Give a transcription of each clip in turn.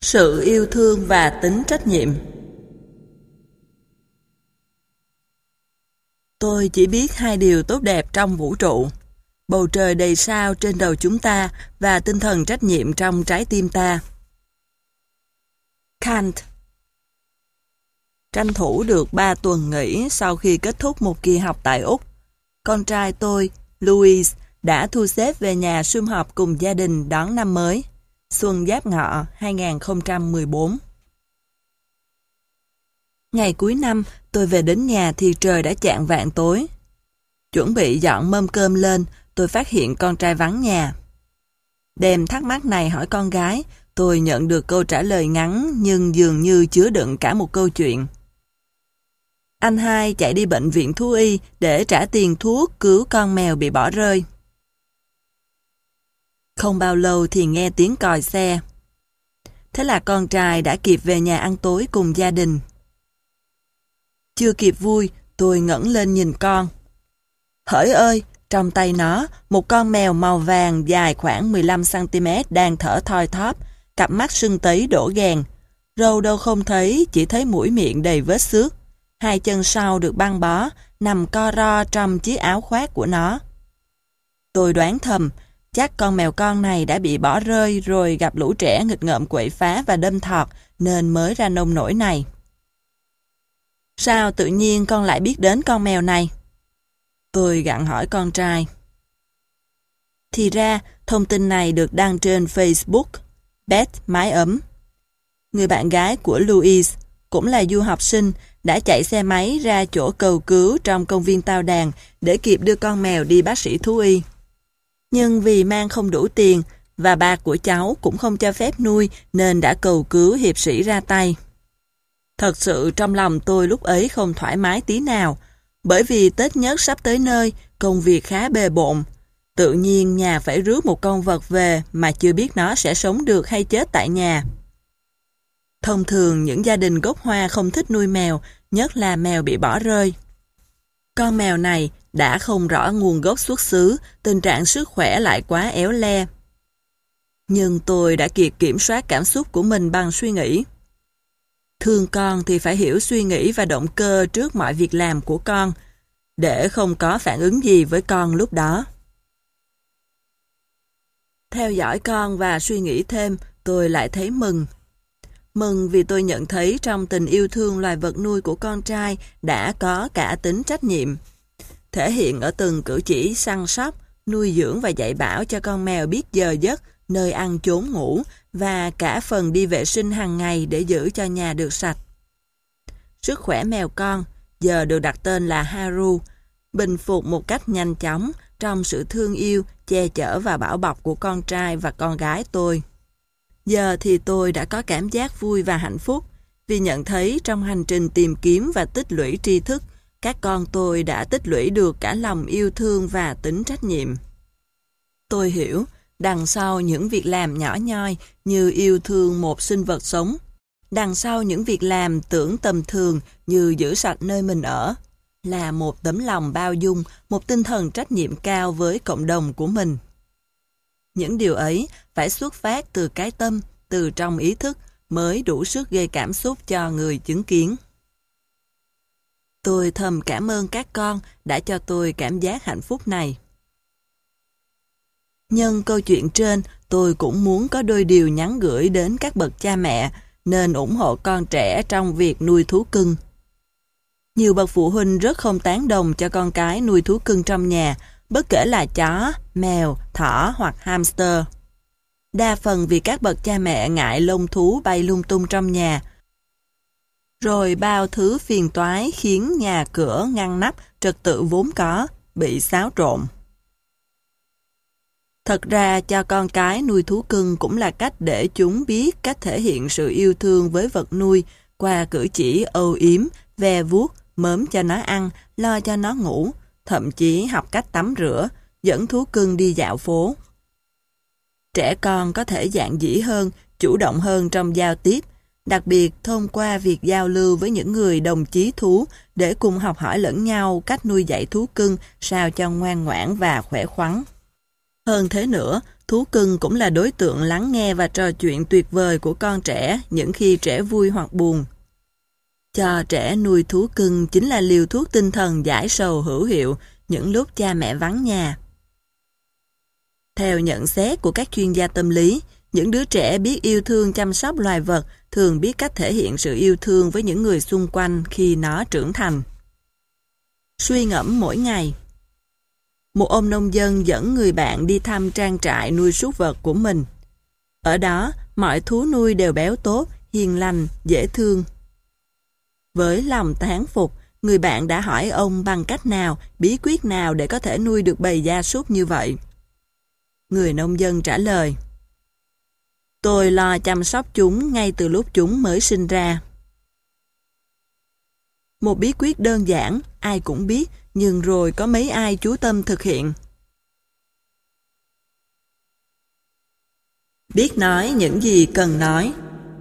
Sự yêu thương và tính trách nhiệm. Tôi chỉ biết hai điều tốt đẹp trong vũ trụ: bầu trời đầy sao trên đầu chúng ta và tinh thần trách nhiệm trong trái tim ta. Kant. Tranh thủ được 3 tuần nghỉ sau khi kết thúc một kỳ học tại Úc, con trai tôi, Louis, đã thu xếp về nhà sum họp cùng gia đình đón năm mới, Xuân Giáp Ngọ 2014. Ngày cuối năm, tôi về đến nhà thì trời đã chạng vạng tối. Chuẩn bị dọn mâm cơm lên, tôi phát hiện con trai vắng nhà. Đem thắc mắc này hỏi con gái, tôi nhận được câu trả lời ngắn nhưng dường như chứa đựng cả một câu chuyện. Anh hai chạy đi bệnh viện thú y để trả tiền thuốc cứu con mèo bị bỏ rơi. Không bao lâu thì nghe tiếng còi xe. Thế là con trai đã kịp về nhà ăn tối cùng gia đình. Chưa kịp vui, tôi ngẩng lên nhìn con. Hỡi ơi, trong tay nó, một con mèo màu vàng dài khoảng 15cm đang thở thoi thóp, cặp mắt sưng tấy đổ gàn. Râu đâu không thấy, chỉ thấy mũi miệng đầy vết xước. Hai chân sau được băng bó, nằm co ro trong chiếc áo khoác của nó. Tôi đoán thầm, chắc con mèo con này đã bị bỏ rơi rồi gặp lũ trẻ nghịch ngợm quậy phá và đâm thọt nên mới ra nông nổi này. Sao tự nhiên con lại biết đến con mèo này? Tôi gặng hỏi con trai. Thì ra, thông tin này được đăng trên Facebook, Beth Mái Ấm. Người bạn gái của Louis, cũng là du học sinh, đã chạy xe máy ra chỗ cầu cứu trong công viên Tao Đàn để kịp đưa con mèo đi bác sĩ thú y. Nhưng vì mang không đủ tiền và ba của cháu cũng không cho phép nuôi nên đã cầu cứu hiệp sĩ ra tay. Thật sự trong lòng tôi lúc ấy không thoải mái tí nào, bởi vì Tết Nhất sắp tới nơi, công việc khá bề bộn. Tự nhiên nhà phải rước một con vật về mà chưa biết nó sẽ sống được hay chết tại nhà. Thông thường những gia đình gốc Hoa không thích nuôi mèo, nhất là mèo bị bỏ rơi. Con mèo này đã không rõ nguồn gốc xuất xứ, tình trạng sức khỏe lại quá éo le. Nhưng tôi đã kịp kiểm soát cảm xúc của mình bằng suy nghĩ. Thương con thì phải hiểu suy nghĩ và động cơ trước mọi việc làm của con, để không có phản ứng gì với con lúc đó. Theo dõi con và suy nghĩ thêm, tôi lại thấy mừng. Mừng vì tôi nhận thấy trong tình yêu thương loài vật nuôi của con trai đã có cả tính trách nhiệm. Thể hiện ở từng cử chỉ săn sóc, nuôi dưỡng và dạy bảo cho con mèo biết giờ giấc, nơi ăn chốn ngủ và cả phần đi vệ sinh hàng ngày để giữ cho nhà được sạch. Sức khỏe mèo con giờ được đặt tên là Haru, bình phục một cách nhanh chóng trong sự thương yêu, che chở và bảo bọc của con trai và con gái tôi. Giờ thì tôi đã có cảm giác vui và hạnh phúc vì nhận thấy trong hành trình tìm kiếm và tích lũy tri thức, các con tôi đã tích lũy được cả lòng yêu thương và tính trách nhiệm. Tôi hiểu, đằng sau những việc làm nhỏ nhoi như yêu thương một sinh vật sống, đằng sau những việc làm tưởng tầm thường như giữ sạch nơi mình ở, là một tấm lòng bao dung, một tinh thần trách nhiệm cao với cộng đồng của mình. Những điều ấy phải xuất phát từ cái tâm, từ trong ý thức mới đủ sức gây cảm xúc cho người chứng kiến. Tôi thầm cảm ơn các con đã cho tôi cảm giác hạnh phúc này. Nhân câu chuyện trên, tôi cũng muốn có đôi điều nhắn gửi đến các bậc cha mẹ nên ủng hộ con trẻ trong việc nuôi thú cưng. Nhiều bậc phụ huynh rất không tán đồng cho con cái nuôi thú cưng trong nhà, bất kể là chó, mèo, thỏ hoặc hamster. Đa phần vì các bậc cha mẹ ngại lông thú bay lung tung trong nhà, rồi bao thứ phiền toái khiến nhà cửa ngăn nắp trật tự vốn có bị xáo trộn. Thật ra cho con cái nuôi thú cưng cũng là cách để chúng biết cách thể hiện sự yêu thương với vật nuôi qua cử chỉ âu yếm, ve vuốt, mớm cho nó ăn, lo cho nó ngủ, thậm chí học cách tắm rửa, dẫn thú cưng đi dạo phố. Trẻ con có thể dạn dĩ hơn, chủ động hơn trong giao tiếp, đặc biệt thông qua việc giao lưu với những người đồng chí thú để cùng học hỏi lẫn nhau cách nuôi dạy thú cưng sao cho ngoan ngoãn và khỏe khoắn. Hơn thế nữa, Thú cưng cũng là đối tượng lắng nghe và trò chuyện tuyệt vời của con trẻ những khi trẻ vui hoặc buồn. Cho trẻ nuôi thú cưng chính là liều thuốc tinh thần giải sầu hữu hiệu những lúc cha mẹ vắng nhà. Theo nhận xét của các chuyên gia tâm lý, những đứa trẻ biết yêu thương chăm sóc loài vật thường biết cách thể hiện sự yêu thương với những người xung quanh khi nó trưởng thành. Suy ngẫm mỗi ngày. Một ông nông dân dẫn người bạn đi thăm trang trại nuôi súc vật của mình. Ở đó, mọi thú nuôi đều béo tốt, hiền lành, dễ thương. Với lòng thán phục, người bạn đã hỏi ông bằng cách nào, bí quyết nào để có thể nuôi được bầy gia súc như vậy. Người nông dân trả lời: "Tôi lo chăm sóc chúng ngay từ lúc chúng mới sinh ra." Một bí quyết đơn giản, ai cũng biết, nhưng rồi có mấy ai chú tâm thực hiện. Biết nói những gì cần nói.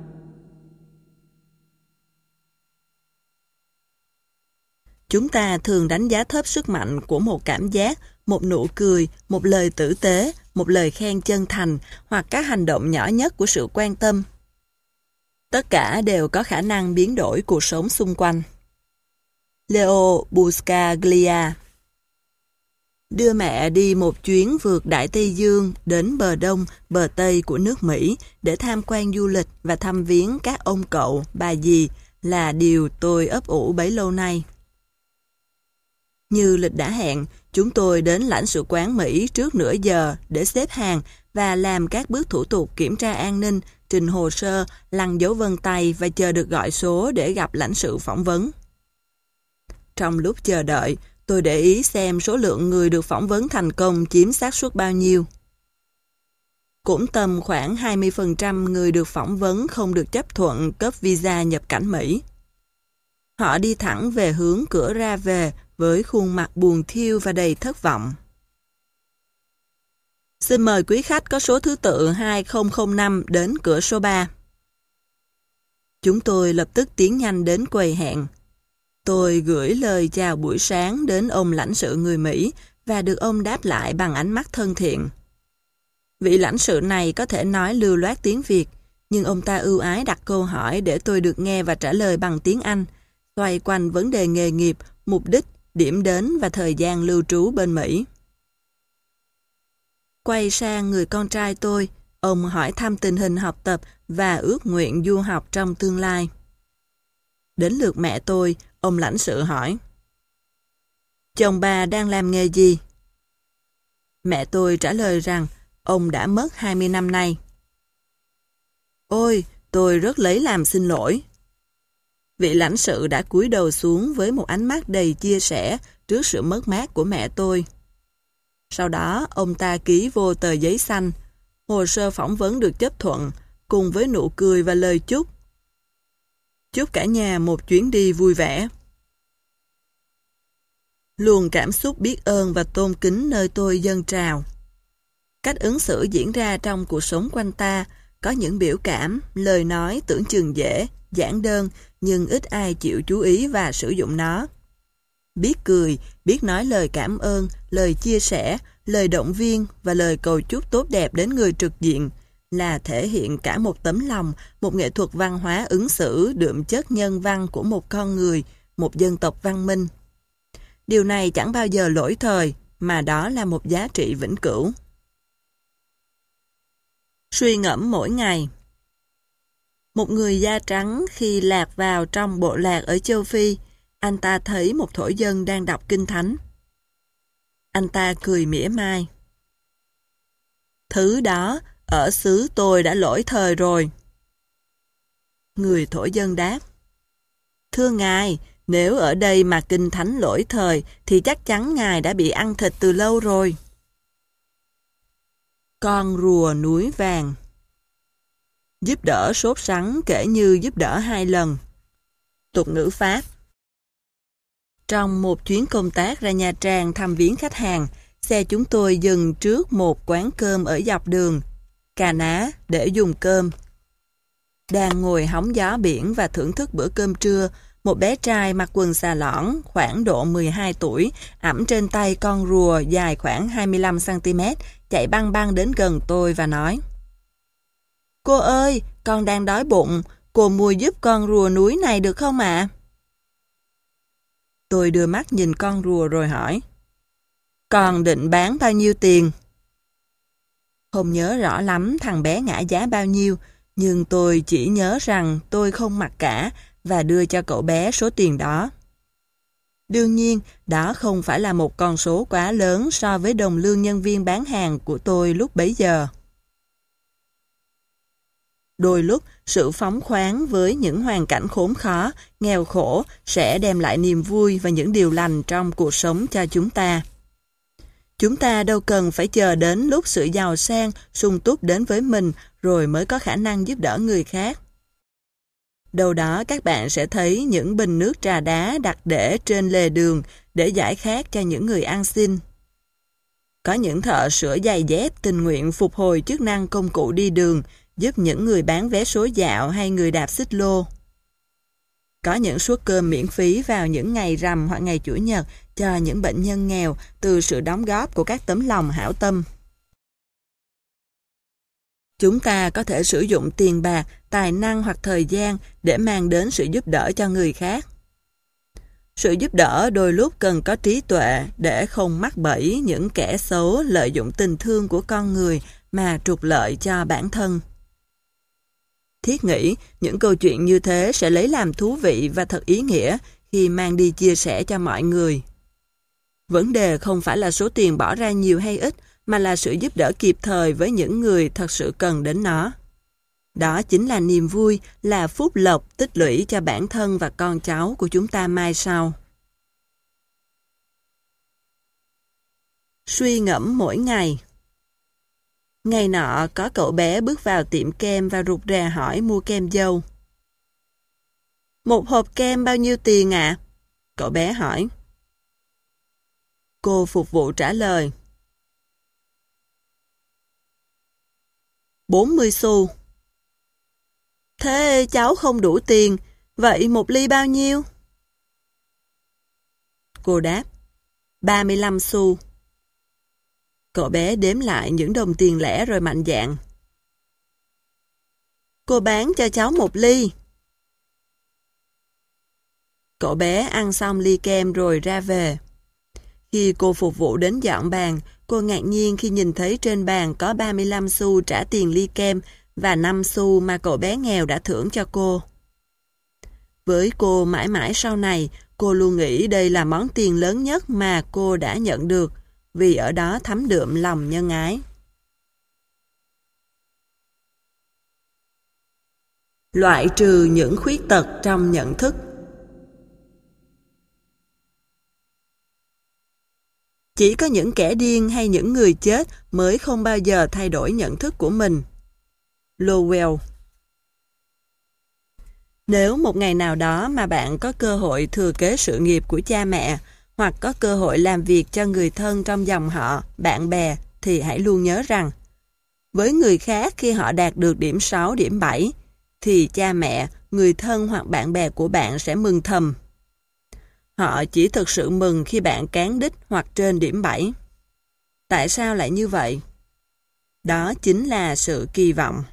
Chúng ta thường đánh giá thấp sức mạnh của một cảm giác, một nụ cười, một lời tử tế, một lời khen chân thành hoặc các hành động nhỏ nhất của sự quan tâm. Tất cả đều có khả năng biến đổi cuộc sống xung quanh. Leo Buscaglia. Đưa mẹ đi một chuyến vượt Đại Tây Dương đến bờ đông, bờ tây của nước Mỹ để tham quan du lịch và thăm viếng các ông cậu, bà dì là điều tôi ấp ủ bấy lâu nay. Như lịch đã hẹn, chúng tôi đến lãnh sự quán Mỹ trước nửa giờ để xếp hàng và làm các bước thủ tục kiểm tra an ninh, trình hồ sơ, lăn dấu vân tay và chờ được gọi số để gặp lãnh sự phỏng vấn. Trong lúc chờ đợi, tôi để ý xem số lượng người được phỏng vấn thành công chiếm xác suất bao nhiêu. Cũng tầm khoảng 20% người được phỏng vấn không được chấp thuận cấp visa nhập cảnh Mỹ. Họ đi thẳng về hướng cửa ra về với khuôn mặt buồn thiu và đầy thất vọng. Xin mời quý khách có số thứ tự 2005 đến cửa số 3. Chúng tôi lập tức tiến nhanh đến quầy hẹn. Tôi gửi lời chào buổi sáng đến ông lãnh sự người Mỹ và được ông đáp lại bằng ánh mắt thân thiện. Vị lãnh sự này có thể nói lưu loát tiếng Việt, nhưng ông ta ưu ái đặt câu hỏi để tôi được nghe và trả lời bằng tiếng Anh, xoay quanh vấn đề nghề nghiệp, mục đích, điểm đến và thời gian lưu trú bên Mỹ. Quay sang người con trai tôi, ông hỏi thăm tình hình học tập và ước nguyện du học trong tương lai. Đến lượt mẹ tôi, ông lãnh sự hỏi: "Chồng bà đang làm nghề gì?" Mẹ tôi trả lời rằng ông đã mất 20 năm nay. "Ôi, tôi rất lấy làm xin lỗi." Vị lãnh sự đã cúi đầu xuống với một ánh mắt đầy chia sẻ trước sự mất mát của mẹ tôi. Sau đó, ông ta ký vô tờ giấy xanh, hồ sơ phỏng vấn được chấp thuận, cùng với nụ cười và lời chúc. Chúc cả nhà một chuyến đi vui vẻ. Luồng cảm xúc biết ơn và tôn kính nơi tôi dâng trào. Cách ứng xử diễn ra trong cuộc sống quanh ta, có những biểu cảm, lời nói tưởng chừng dễ, giản đơn, nhưng ít ai chịu chú ý và sử dụng nó. Biết cười, biết nói lời cảm ơn, lời chia sẻ, lời động viên và lời cầu chúc tốt đẹp đến người trực diện là thể hiện cả một tấm lòng, một nghệ thuật văn hóa ứng xử đượm chất nhân văn của một con người, một dân tộc văn minh. Điều này chẳng bao giờ lỗi thời, mà đó là một giá trị vĩnh cửu. Suy ngẫm mỗi ngày. Một người da trắng khi lạc vào trong bộ lạc ở châu Phi, anh ta thấy một thổ dân đang đọc kinh thánh. Anh ta cười mỉa mai. "Thứ đó, ở xứ tôi đã lỗi thời rồi." Người thổ dân đáp: "Thưa ngài, nếu ở đây mà kinh thánh lỗi thời thì chắc chắn ngài đã bị ăn thịt từ lâu rồi." Con rùa núi vàng. Giúp đỡ sốt sắng kể như giúp đỡ 2 lần. Tục ngữ Pháp. Trong một chuyến công tác ra Nha Trang thăm viếng khách hàng, xe chúng tôi dừng trước một quán cơm ở dọc đường, Cà Ná, để dùng cơm. Đang ngồi hóng gió biển và thưởng thức bữa cơm trưa, một bé trai mặc quần xà lõn khoảng độ 12 tuổi, ẵm trên tay con rùa dài khoảng 25cm, chạy băng băng đến gần tôi và nói: "Cô ơi, con đang đói bụng, cô mua giúp con rùa núi này được không ạ?" Tôi đưa mắt nhìn con rùa rồi hỏi: "Con định bán bao nhiêu tiền?" Không nhớ rõ lắm thằng bé ngã giá bao nhiêu, nhưng tôi chỉ nhớ rằng tôi không mặc cả và đưa cho cậu bé số tiền đó. Đương nhiên, đó không phải là một con số quá lớn so với đồng lương nhân viên bán hàng của tôi lúc bấy giờ. Đôi lúc, sự phóng khoáng với những hoàn cảnh khốn khó, nghèo khổ sẽ đem lại niềm vui và những điều lành trong cuộc sống cho chúng ta. Chúng ta đâu cần phải chờ đến lúc sự giàu sang, sung túc đến với mình rồi mới có khả năng giúp đỡ người khác. Đâu đó các bạn sẽ thấy những bình nước trà đá đặt để trên lề đường để giải khát cho những người ăn xin. Có những thợ sửa giày dép tình nguyện phục hồi chức năng công cụ đi đường, giúp những người bán vé số dạo hay người đạp xích lô. Có những suất cơm miễn phí vào những ngày rằm hoặc ngày Chủ nhật cho những bệnh nhân nghèo từ sự đóng góp của các tấm lòng hảo tâm. Chúng ta có thể sử dụng tiền bạc, tài năng hoặc thời gian để mang đến sự giúp đỡ cho người khác. Sự giúp đỡ đôi lúc cần có trí tuệ để không mắc bẫy những kẻ xấu lợi dụng tình thương của con người mà trục lợi cho bản thân. Thiết nghĩ những câu chuyện như thế sẽ lấy làm thú vị và thật ý nghĩa khi mang đi chia sẻ cho mọi người. Vấn đề không phải là số tiền bỏ ra nhiều hay ít, mà là sự giúp đỡ kịp thời với những người thật sự cần đến nó. Đó chính là niềm vui, là phúc lộc tích lũy cho bản thân và con cháu của chúng ta mai sau. Suy ngẫm mỗi ngày. Ngày nọ có cậu bé bước vào tiệm kem và rụt rè hỏi mua kem dâu. "Một hộp kem bao nhiêu tiền ạ?" Cậu bé hỏi. Cô phục vụ trả lời: 40 xu. "Thế cháu không đủ tiền, vậy một ly bao nhiêu?" Cô đáp: 35 xu. Cậu bé đếm lại những đồng tiền lẻ rồi mạnh dạn: "Cô bán cho cháu một ly." Cậu bé ăn xong ly kem rồi ra về. Khi cô phục vụ đến dọn bàn, cô ngạc nhiên khi nhìn thấy trên bàn có 35 xu trả tiền ly kem và 5 xu mà cậu bé nghèo đã thưởng cho cô. Với cô mãi mãi sau này, cô luôn nghĩ đây là món tiền lớn nhất mà cô đã nhận được, vì ở đó thấm đượm lòng nhân ái. Loại trừ những khuyết tật trong nhận thức. Chỉ có những kẻ điên hay những người chết mới không bao giờ thay đổi nhận thức của mình. Lowell. Nếu một ngày nào đó mà bạn có cơ hội thừa kế sự nghiệp của cha mẹ, hoặc có cơ hội làm việc cho người thân trong dòng họ, bạn bè, thì hãy luôn nhớ rằng, với người khác khi họ đạt được điểm 6, điểm 7, thì cha mẹ, người thân hoặc bạn bè của bạn sẽ mừng thầm. Họ chỉ thực sự mừng khi bạn cán đích hoặc trên điểm 7. Tại sao lại như vậy? Đó chính là sự kỳ vọng.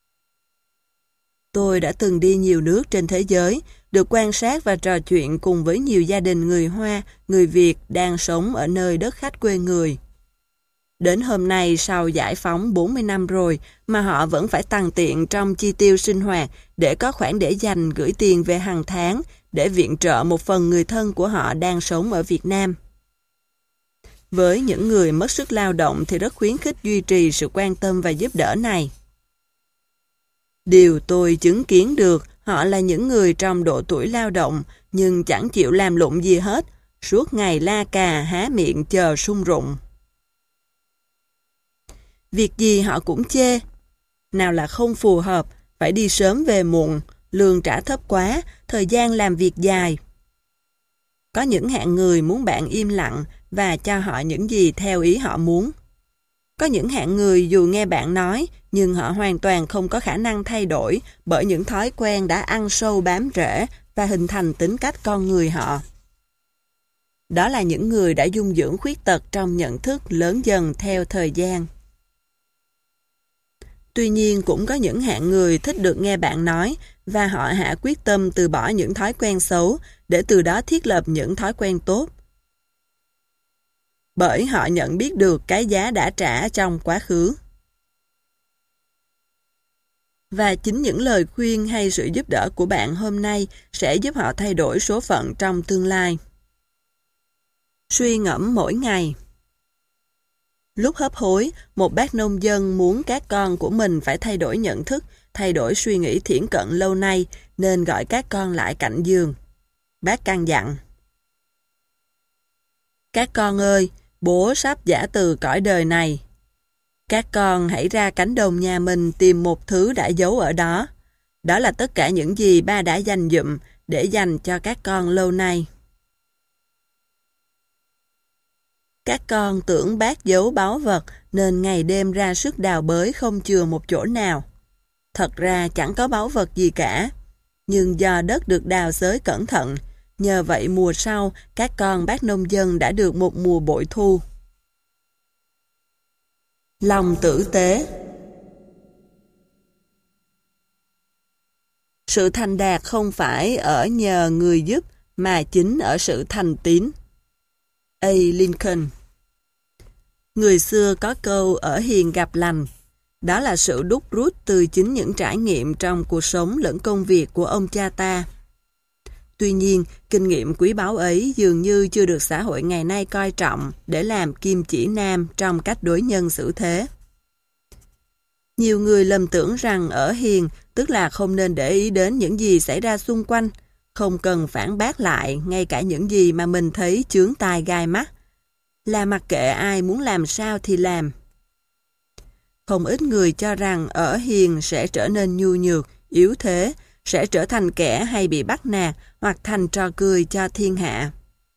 Tôi đã từng đi nhiều nước trên thế giới, được quan sát và trò chuyện cùng với nhiều gia đình người Hoa, người Việt đang sống ở nơi đất khách quê người. Đến hôm nay sau giải phóng 40 năm rồi mà họ vẫn phải tằn tiện trong chi tiêu sinh hoạt để có khoản để dành gửi tiền về hàng tháng để viện trợ một phần người thân của họ đang sống ở Việt Nam. Với những người mất sức lao động thì rất khuyến khích duy trì sự quan tâm và giúp đỡ này. Điều tôi chứng kiến được, họ là những người trong độ tuổi lao động nhưng chẳng chịu làm lụng gì hết, suốt ngày la cà há miệng chờ sung rụng. Việc gì họ cũng chê. Nào là không phù hợp, phải đi sớm về muộn, lương trả thấp quá, thời gian làm việc dài. Có những hạng người muốn bạn im lặng và cho họ những gì theo ý họ muốn. Có những hạng người dù nghe bạn nói, nhưng họ hoàn toàn không có khả năng thay đổi bởi những thói quen đã ăn sâu bám rễ và hình thành tính cách con người họ. Đó là những người đã dung dưỡng khuyết tật trong nhận thức lớn dần theo thời gian. Tuy nhiên cũng có những hạng người thích được nghe bạn nói và họ hạ quyết tâm từ bỏ những thói quen xấu để từ đó thiết lập những thói quen tốt. Bởi họ nhận biết được cái giá đã trả trong quá khứ. Và chính những lời khuyên hay sự giúp đỡ của bạn hôm nay sẽ giúp họ thay đổi số phận trong tương lai. Suy ngẫm mỗi ngày. Lúc hấp hối, một bác nông dân muốn các con của mình phải thay đổi nhận thức, thay đổi suy nghĩ thiển cận lâu nay, nên gọi các con lại cạnh giường. Bác căn dặn: "Các con ơi, bố sắp giã từ cõi đời này. Các con hãy ra cánh đồng nhà mình tìm một thứ đã giấu ở đó. Đó là tất cả những gì ba đã dành dụm để dành cho các con lâu nay." Các con tưởng bác giấu báu vật nên ngày đêm ra sức đào bới không chừa một chỗ nào. Thật ra chẳng có báu vật gì cả. Nhưng do đất được đào xới cẩn thận, nhờ vậy mùa sau các con bác nông dân đã được một mùa bội thu. Lòng tử tế. Sự thành đạt không phải ở nhờ người giúp mà chính ở sự thành tín. A. Lincoln. Người xưa có câu ở hiền gặp lành. Đó là sự đúc rút từ chính những trải nghiệm trong cuộc sống lẫn công việc của ông cha ta. Tuy nhiên, kinh nghiệm quý báu ấy dường như chưa được xã hội ngày nay coi trọng để làm kim chỉ nam trong cách đối nhân xử thế. Nhiều người lầm tưởng rằng ở hiền tức là không nên để ý đến những gì xảy ra xung quanh, không cần phản bác lại ngay cả những gì mà mình thấy chướng tai gai mắt, là mặc kệ ai muốn làm sao thì làm. Không ít người cho rằng ở hiền sẽ trở nên nhu nhược, yếu thế, sẽ trở thành kẻ hay bị bắt nạt hoặc thành trò cười cho thiên hạ.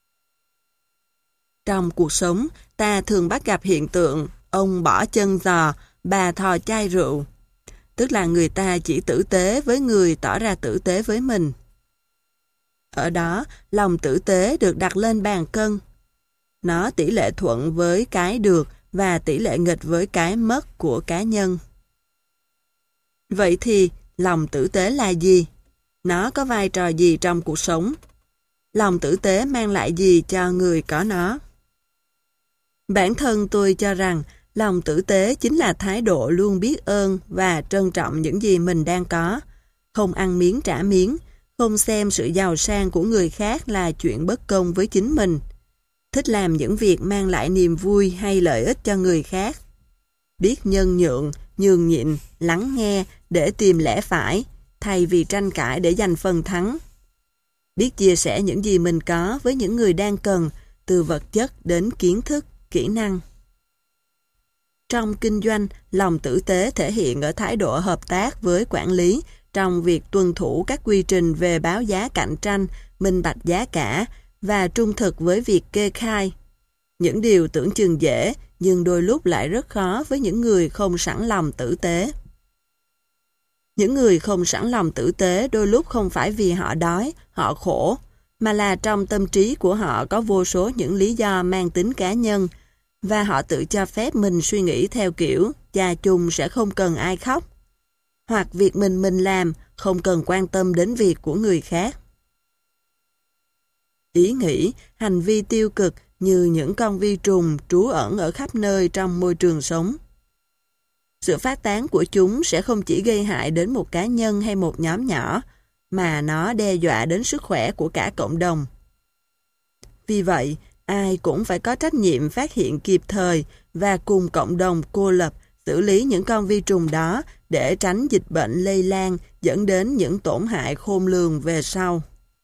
Trong cuộc sống, ta thường bắt gặp hiện tượng ông bỏ chân giò, bà thò chai rượu. Tức là người ta chỉ tử tế với người tỏ ra tử tế với mình. Ở đó, lòng tử tế được đặt lên bàn cân. Nó tỷ lệ thuận với cái được và tỷ lệ nghịch với cái mất của cá nhân. Vậy thì, lòng tử tế là gì? Nó có vai trò gì trong cuộc sống? Lòng tử tế mang lại gì cho người có nó? Bản thân tôi cho rằng lòng tử tế chính là thái độ luôn biết ơn và trân trọng những gì mình đang có, không ăn miếng trả miếng, không xem sự giàu sang của người khác là chuyện bất công với chính mình, thích làm những việc mang lại niềm vui hay lợi ích cho người khác, biết nhân nhượng, nhường nhịn, lắng nghe để tìm lẽ phải, thay vì tranh cãi để giành phần thắng, biết chia sẻ những gì mình có với những người đang cần, từ vật chất đến kiến thức, kỹ năng. Trong kinh doanh, lòng tử tế thể hiện ở thái độ hợp tác với quản lý trong việc tuân thủ các quy trình về báo giá cạnh tranh, minh bạch giá cả và trung thực với việc kê khai. Những điều tưởng chừng dễ nhưng đôi lúc lại rất khó với những người không sẵn lòng tử tế. Những người không sẵn lòng tử tế đôi lúc không phải vì họ đói, họ khổ, mà là trong tâm trí của họ có vô số những lý do mang tính cá nhân, và họ tự cho phép mình suy nghĩ theo kiểu cha chung sẽ không cần ai khóc, hoặc việc mình làm không cần quan tâm đến việc của người khác. Ý nghĩ, hành vi tiêu cực như những con vi trùng trú ẩn ở khắp nơi trong môi trường sống. Sự phát tán của chúng sẽ không chỉ gây hại đến một cá nhân hay một nhóm nhỏ, mà nó đe dọa đến sức khỏe của cả cộng đồng. Vì vậy, ai cũng phải có trách nhiệm phát hiện kịp thời và cùng cộng đồng cô lập xử lý những con vi trùng đó để tránh dịch bệnh lây lan dẫn đến những tổn hại khôn lường về sau.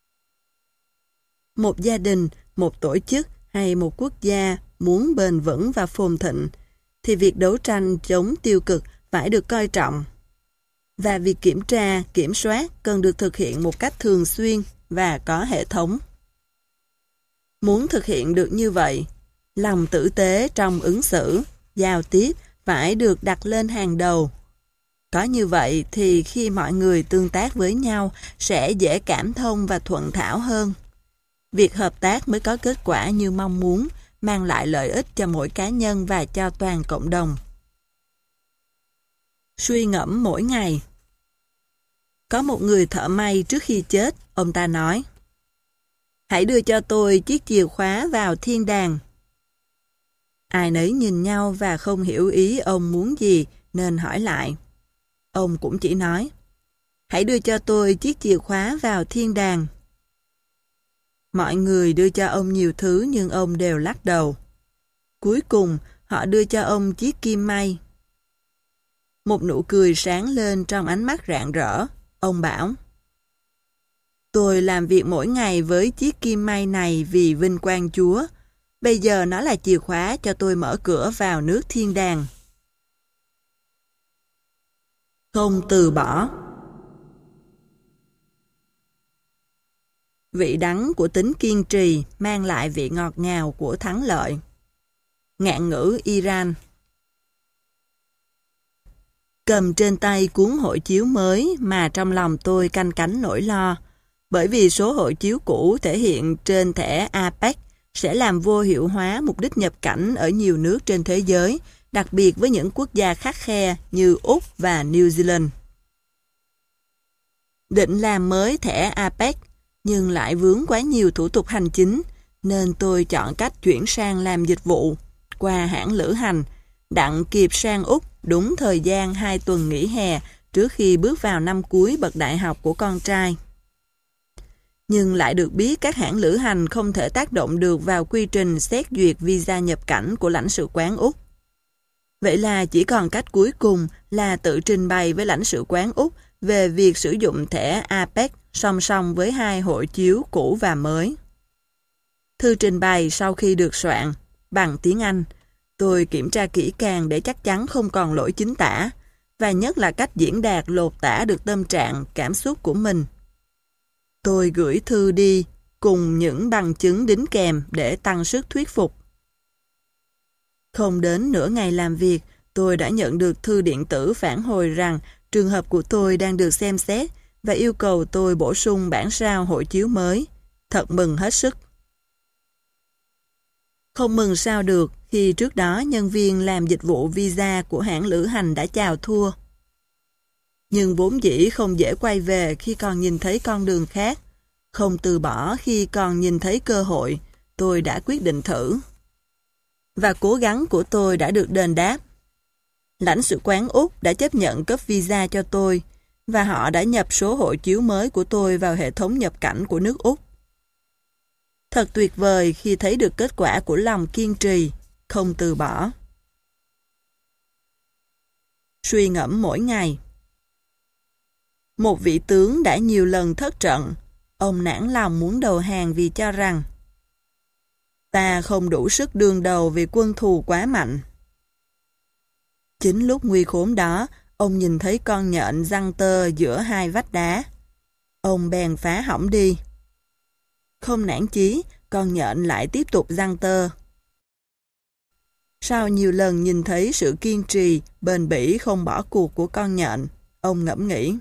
Một gia đình, một tổ chức hay một quốc gia muốn bền vững và phồn thịnh thì việc đấu tranh chống tiêu cực phải được coi trọng. Và việc kiểm tra, kiểm soát cần được thực hiện một cách thường xuyên và có hệ thống. Muốn thực hiện được như vậy, lòng tử tế trong ứng xử, giao tiếp phải được đặt lên hàng đầu. Có như vậy thì khi mọi người tương tác với nhau sẽ dễ cảm thông và thuận thảo hơn. Việc hợp tác mới có kết quả như mong muốn, mang lại lợi ích cho mỗi cá nhân và cho toàn cộng đồng. Suy ngẫm mỗi ngày. Có một người thợ may trước khi chết, ông ta nói: "Hãy đưa cho tôi chiếc chìa khóa vào thiên đàng." Ai nấy nhìn nhau và không hiểu ý ông muốn gì nên hỏi lại. Ông cũng chỉ nói: "Hãy đưa cho tôi chiếc chìa khóa vào thiên đàng." Mọi người đưa cho ông nhiều thứ nhưng ông đều lắc đầu. Cuối cùng, họ đưa cho ông chiếc kim may. Một nụ cười sáng lên trong ánh mắt rạng rỡ. Ông bảo: "Tôi làm việc mỗi ngày với chiếc kim may này vì vinh quang Chúa. Bây giờ nó là chìa khóa cho tôi mở cửa vào nước thiên đàng." Không từ bỏ. Vị đắng của tính kiên trì mang lại vị ngọt ngào của thắng lợi. Ngạn ngữ Iran. Cầm trên tay cuốn hộ chiếu mới mà trong lòng tôi canh cánh nỗi lo, bởi vì số hộ chiếu cũ thể hiện trên thẻ APEC sẽ làm vô hiệu hóa mục đích nhập cảnh ở nhiều nước trên thế giới, đặc biệt với những quốc gia khắt khe như Úc và New Zealand. Định làm mới thẻ APEC, nhưng lại vướng quá nhiều thủ tục hành chính, nên tôi chọn cách chuyển sang làm dịch vụ qua hãng lữ hành, đặng kịp sang Úc đúng thời gian 2 tuần nghỉ hè trước khi bước vào năm cuối bậc đại học của con trai. Nhưng lại được biết các hãng lữ hành không thể tác động được vào quy trình xét duyệt visa nhập cảnh của lãnh sự quán Úc. Vậy là chỉ còn cách cuối cùng là tự trình bày với lãnh sự quán Úc về việc sử dụng thẻ APEC song song với 2 hộ chiếu cũ và mới. Thư trình bày sau khi được soạn bằng tiếng Anh, tôi kiểm tra kỹ càng để chắc chắn không còn lỗi chính tả, và nhất là cách diễn đạt lột tả được tâm trạng, cảm xúc của mình. Tôi gửi thư đi cùng những bằng chứng đính kèm để tăng sức thuyết phục. Không đến nửa ngày làm việc, tôi đã nhận được thư điện tử phản hồi rằng trường hợp của tôi đang được xem xét và yêu cầu tôi bổ sung bản sao hộ chiếu mới. Thật mừng hết sức. Không mừng sao được khi trước đó nhân viên làm dịch vụ visa của hãng lữ hành đã chào thua. Nhưng vốn dĩ không dễ quay về khi còn nhìn thấy con đường khác. Không từ bỏ khi còn nhìn thấy cơ hội, tôi đã quyết định thử. Và cố gắng của tôi đã được đền đáp. Lãnh sự quán Úc đã chấp nhận cấp visa cho tôi, và họ đã nhập số hộ chiếu mới của tôi vào hệ thống nhập cảnh của nước Úc. Thật tuyệt vời khi thấy được kết quả của lòng kiên trì, không từ bỏ. Suy ngẫm mỗi ngày. Một vị tướng đã nhiều lần thất trận, ông nản lòng muốn đầu hàng vì cho rằng ta không đủ sức đương đầu vì quân thù quá mạnh. Chính lúc nguy khốn đó, ông nhìn thấy con nhện giăng tơ giữa 2 vách đá. Ông bèn phá hỏng đi. Không nản chí, con nhện lại tiếp tục giăng tơ. Sau nhiều lần nhìn thấy sự kiên trì, bền bỉ không bỏ cuộc của con nhện, ông ngẫm nghĩ.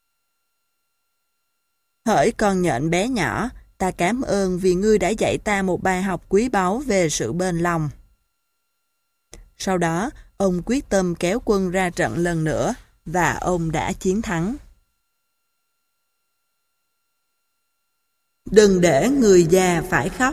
Hỡi con nhện bé nhỏ, ta cảm ơn vì ngươi đã dạy ta một bài học quý báu về sự bền lòng. Sau đó, ông quyết tâm kéo quân ra trận lần nữa, và ông đã chiến thắng. Đừng để người già phải khóc.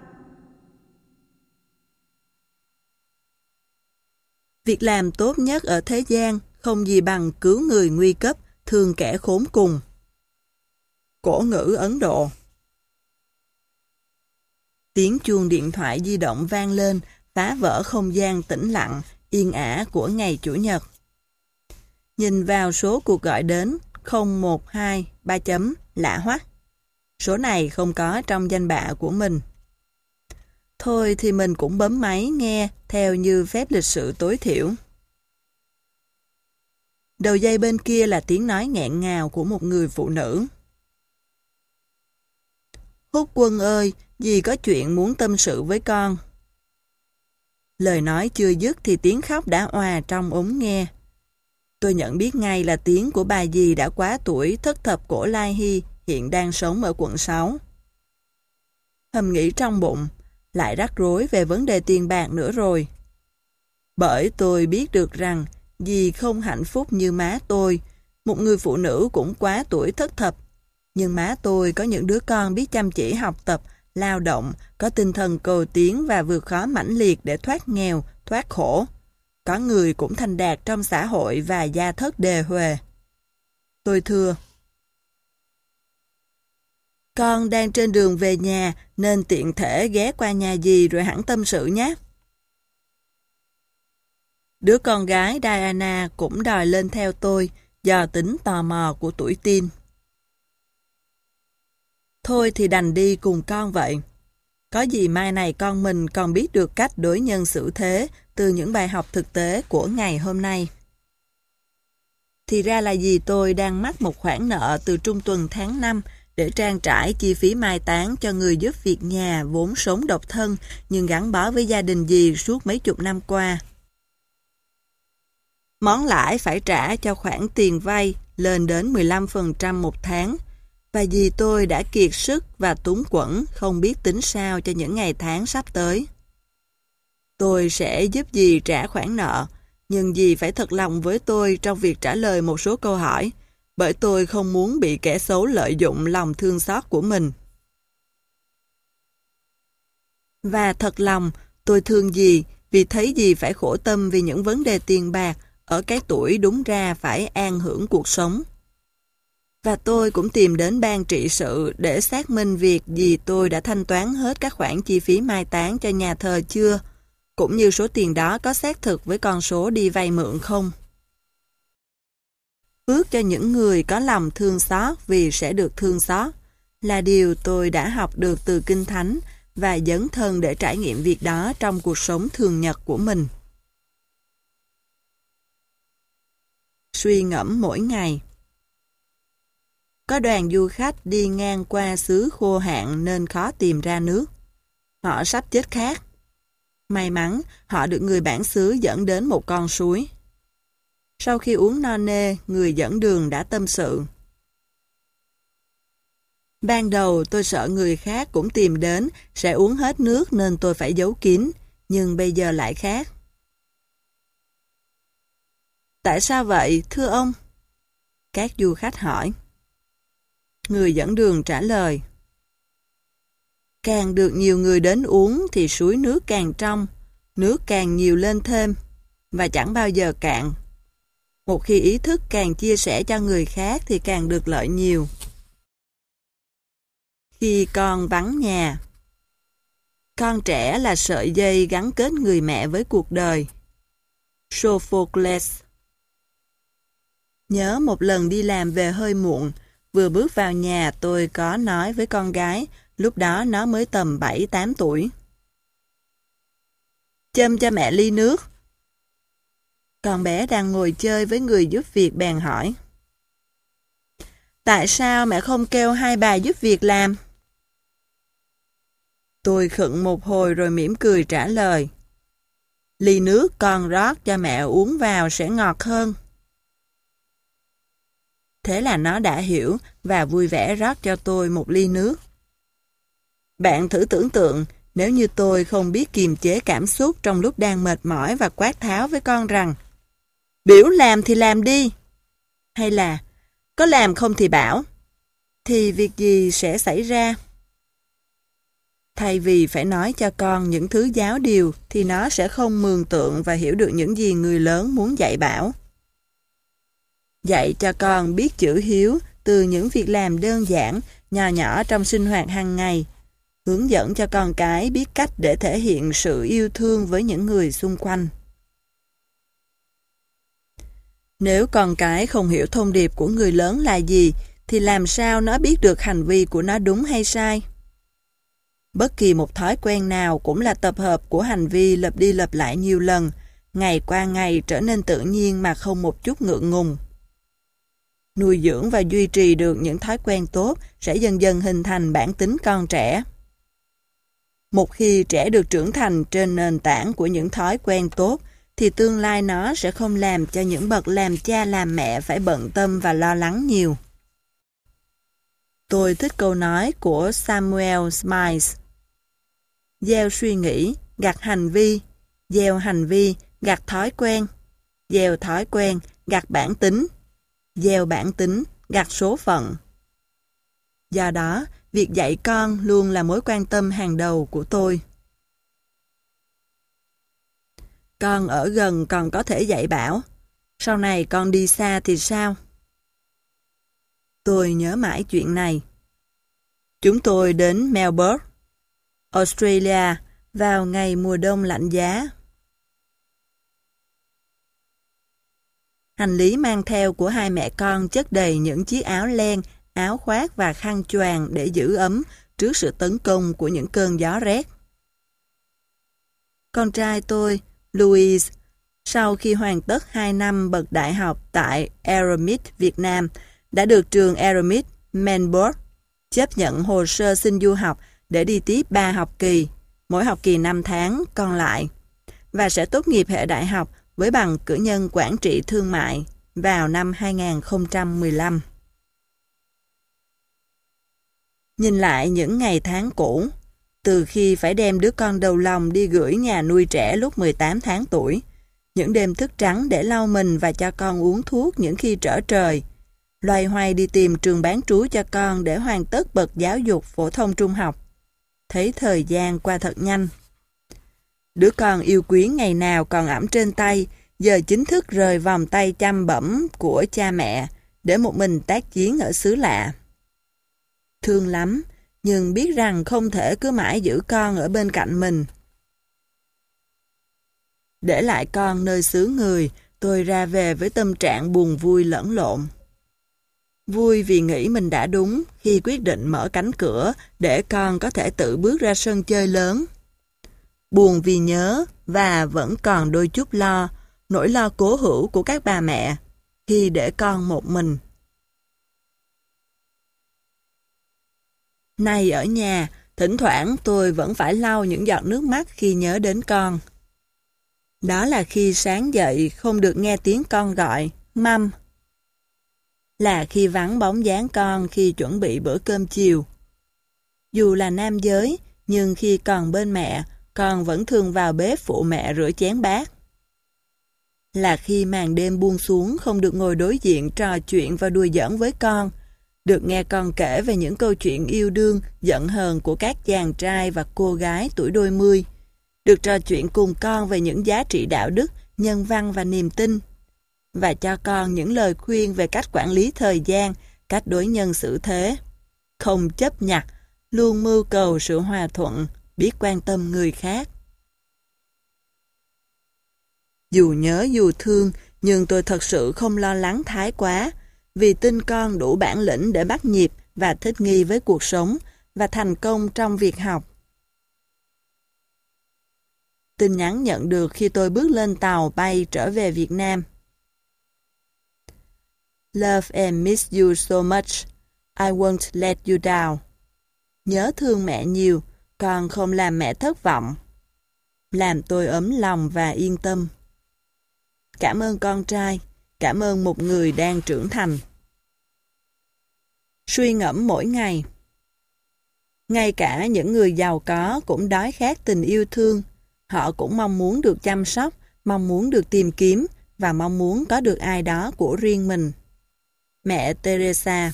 Việc làm tốt nhất ở thế gian không gì bằng cứu người nguy cấp, thương kẻ khốn cùng. Cổ ngữ Ấn Độ. Tiếng chuông điện thoại di động vang lên, phá vỡ không gian tĩnh lặng, yên ả của ngày Chủ nhật. Nhìn vào số cuộc gọi đến 0123 chấm lạ hoắc. Số này không có trong danh bạ của mình. Thôi thì mình cũng bấm máy nghe theo như phép lịch sự tối thiểu. Đầu dây bên kia là tiếng nói nghẹn ngào của một người phụ nữ. Hút Quân ơi, dì có chuyện muốn tâm sự với con. Lời nói chưa dứt thì tiếng khóc đã òa trong ống nghe. Tôi nhận biết ngay là tiếng của bà dì đã quá tuổi thất thập cổ Lai Hy, hiện đang sống ở quận 6. Thầm nghĩ trong bụng, lại rắc rối về vấn đề tiền bạc nữa rồi. Bởi tôi biết được rằng dì không hạnh phúc như má tôi, một người phụ nữ cũng quá tuổi thất thập. Nhưng má tôi có những đứa con biết chăm chỉ học tập, lao động, có tinh thần cầu tiến và vượt khó mãnh liệt để thoát nghèo, thoát khổ. Có người cũng thành đạt trong xã hội và gia thất đề huề. Tôi thưa: con đang trên đường về nhà nên tiện thể ghé qua nhà dì rồi hẳn tâm sự nhé. Đứa con gái Diana cũng đòi lên theo tôi do tính tò mò của tuổi teen. Thôi thì đành đi cùng con vậy. Có gì mai này con mình còn biết được cách đối nhân xử thế từ những bài học thực tế của ngày hôm nay. Thì ra là dì tôi đang mắc một khoản nợ từ trung tuần tháng 5 để trang trải chi phí mai táng cho người giúp việc nhà vốn sống độc thân nhưng gắn bó với gia đình dì suốt mấy chục năm qua. Món lãi phải trả cho khoản tiền vay lên đến 15% một tháng, và dì tôi đã kiệt sức và túng quẫn không biết tính sao cho những ngày tháng sắp tới. Tôi sẽ giúp dì trả khoản nợ, nhưng dì phải thật lòng với tôi trong việc trả lời một số câu hỏi, bởi tôi không muốn bị kẻ xấu lợi dụng lòng thương xót của mình. Và thật lòng, tôi thương dì vì thấy dì phải khổ tâm vì những vấn đề tiền bạc ở cái tuổi đúng ra phải an hưởng cuộc sống. Và tôi cũng tìm đến ban trị sự để xác minh việc dì tôi đã thanh toán hết các khoản chi phí mai táng cho nhà thờ chưa, cũng như số tiền đó có xác thực với con số đi vay mượn không. Phước cho những người có lòng thương xót vì sẽ được thương xót là điều tôi đã học được từ Kinh Thánh và dấn thân để trải nghiệm việc đó trong cuộc sống thường nhật của mình. Suy ngẫm mỗi ngày. Có đoàn du khách đi ngang qua xứ khô hạn nên khó tìm ra nước. Họ sắp chết khát. May mắn, họ được người bản xứ dẫn đến một con suối. Sau khi uống no nê, người dẫn đường đã tâm sự: ban đầu tôi sợ người khác cũng tìm đến sẽ uống hết nước nên tôi phải giấu kín, nhưng bây giờ lại khác. Tại sao vậy, thưa ông? Các du khách hỏi. Người dẫn đường trả lời: càng được nhiều người đến uống thì suối nước càng trong, nước càng nhiều lên thêm, và chẳng bao giờ cạn. Một khi ý thức càng chia sẻ cho người khác thì càng được lợi nhiều. Khi con vắng nhà. Con trẻ là sợi dây gắn kết người mẹ với cuộc đời. Sophocles. Nhớ một lần đi làm về hơi muộn, vừa bước vào nhà tôi có nói với con gái, lúc đó nó mới tầm 7-8 tuổi. Châm cho mẹ ly nước. Con bé đang ngồi chơi với người giúp việc bèn hỏi: tại sao mẹ không kêu hai bà giúp việc làm? Tôi khựng một hồi rồi mỉm cười trả lời: ly nước con rót cho mẹ uống vào sẽ ngọt hơn. Thế là nó đã hiểu và vui vẻ rót cho tôi một ly nước. Bạn thử tưởng tượng nếu như tôi không biết kiềm chế cảm xúc trong lúc đang mệt mỏi và quát tháo với con rằng: biểu làm thì làm đi, hay là có làm không thì bảo, thì việc gì sẽ xảy ra? Thay vì phải nói cho con những thứ giáo điều thì nó sẽ không mường tượng và hiểu được những gì người lớn muốn dạy bảo. Dạy cho con biết chữ hiếu từ những việc làm đơn giản, nhỏ nhỏ trong sinh hoạt hàng ngày. Hướng dẫn cho con cái biết cách để thể hiện sự yêu thương với những người xung quanh. Nếu con cái không hiểu thông điệp của người lớn là gì, thì làm sao nó biết được hành vi của nó đúng hay sai? Bất kỳ một thói quen nào cũng là tập hợp của hành vi lặp đi lặp lại nhiều lần, ngày qua ngày trở nên tự nhiên mà không một chút ngượng ngùng. Nuôi dưỡng và duy trì được những thói quen tốt sẽ dần dần hình thành bản tính con trẻ. Một khi trẻ được trưởng thành trên nền tảng của những thói quen tốt, thì tương lai nó sẽ không làm cho những bậc làm cha làm mẹ phải bận tâm và lo lắng nhiều. Tôi thích câu nói của Samuel Smiles. Gieo suy nghĩ, gặt hành vi, gieo hành vi, gặt thói quen, gieo thói quen, gặt bản tính, gieo bản tính, gặt số phận. Do đó, việc dạy con luôn là mối quan tâm hàng đầu của tôi. Con ở gần còn có thể dạy bảo, sau này con đi xa thì sao? Tôi nhớ mãi chuyện này. Chúng tôi đến Melbourne, Australia vào ngày mùa đông lạnh giá. Hành lý mang theo của hai mẹ con chất đầy những chiếc áo len, áo khoác và khăn choàng để giữ ấm trước sự tấn công của những cơn gió rét. Con trai tôi, Louis, sau khi hoàn tất 2 năm bậc đại học tại Aeromit Việt Nam, đã được trường Aeromit Melbourne chấp nhận hồ sơ xin du học để đi tiếp 3 học kỳ, mỗi học kỳ 5 tháng còn lại, và sẽ tốt nghiệp hệ đại học với bằng cử nhân quản trị thương mại vào năm 2015. Nhìn lại những ngày tháng cũ, từ khi phải đem đứa con đầu lòng đi gửi nhà nuôi trẻ lúc 18 tháng tuổi, những đêm thức trắng để lau mình và cho con uống thuốc những khi trở trời, loay hoay đi tìm trường bán trú cho con để hoàn tất bậc giáo dục phổ thông trung học. Thấy thời gian qua thật nhanh. Đứa con yêu quý ngày nào còn ẵm trên tay, giờ chính thức rời vòng tay chăm bẵm của cha mẹ để một mình tác chiến ở xứ lạ. Thương lắm, nhưng biết rằng không thể cứ mãi giữ con ở bên cạnh mình. Để lại con nơi xứ người, tôi ra về với tâm trạng buồn vui lẫn lộn. Vui vì nghĩ mình đã đúng khi quyết định mở cánh cửa để con có thể tự bước ra sân chơi lớn. Buồn vì nhớ và vẫn còn đôi chút lo, nỗi lo cố hữu của các bà mẹ khi để con một mình. Nay ở nhà, thỉnh thoảng tôi vẫn phải lau những giọt nước mắt khi nhớ đến con. Đó là khi sáng dậy không được nghe tiếng con gọi, măm. Là khi vắng bóng dáng con khi chuẩn bị bữa cơm chiều. Dù là nam giới, nhưng khi còn bên mẹ, con vẫn thường vào bếp phụ mẹ rửa chén bát. Là khi màn đêm buông xuống không được ngồi đối diện trò chuyện và đùa giỡn với con, được nghe con kể về những câu chuyện yêu đương, giận hờn của các chàng trai và cô gái tuổi đôi mươi, được trò chuyện cùng con về những giá trị đạo đức, nhân văn và niềm tin, và cho con những lời khuyên về cách quản lý thời gian, cách đối nhân xử thế, không chấp nhặt, luôn mưu cầu sự hòa thuận, biết quan tâm người khác. Dù nhớ dù thương, nhưng tôi thật sự không lo lắng thái quá, vì tin con đủ bản lĩnh để bắt nhịp và thích nghi với cuộc sống và thành công trong việc học. Tin nhắn nhận được khi tôi bước lên tàu bay trở về Việt Nam. Love and miss you so much. I won't let you down. Nhớ thương mẹ nhiều, con không làm mẹ thất vọng. Làm tôi ấm lòng và yên tâm. Cảm ơn con trai, cảm ơn một người đang trưởng thành. Suy ngẫm mỗi ngày. Ngay cả những người giàu có cũng đói khát tình yêu thương. Họ cũng mong muốn được chăm sóc, mong muốn được tìm kiếm và mong muốn có được ai đó của riêng mình. Mẹ Teresa.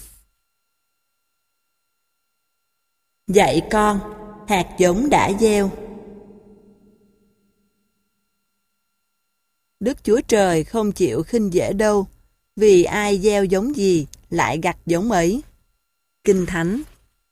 Dạy con, hạt giống đã gieo. Đức Chúa Trời không chịu khinh dễ đâu, vì ai gieo giống gì lại gặt giống ấy. Kinh Thánh.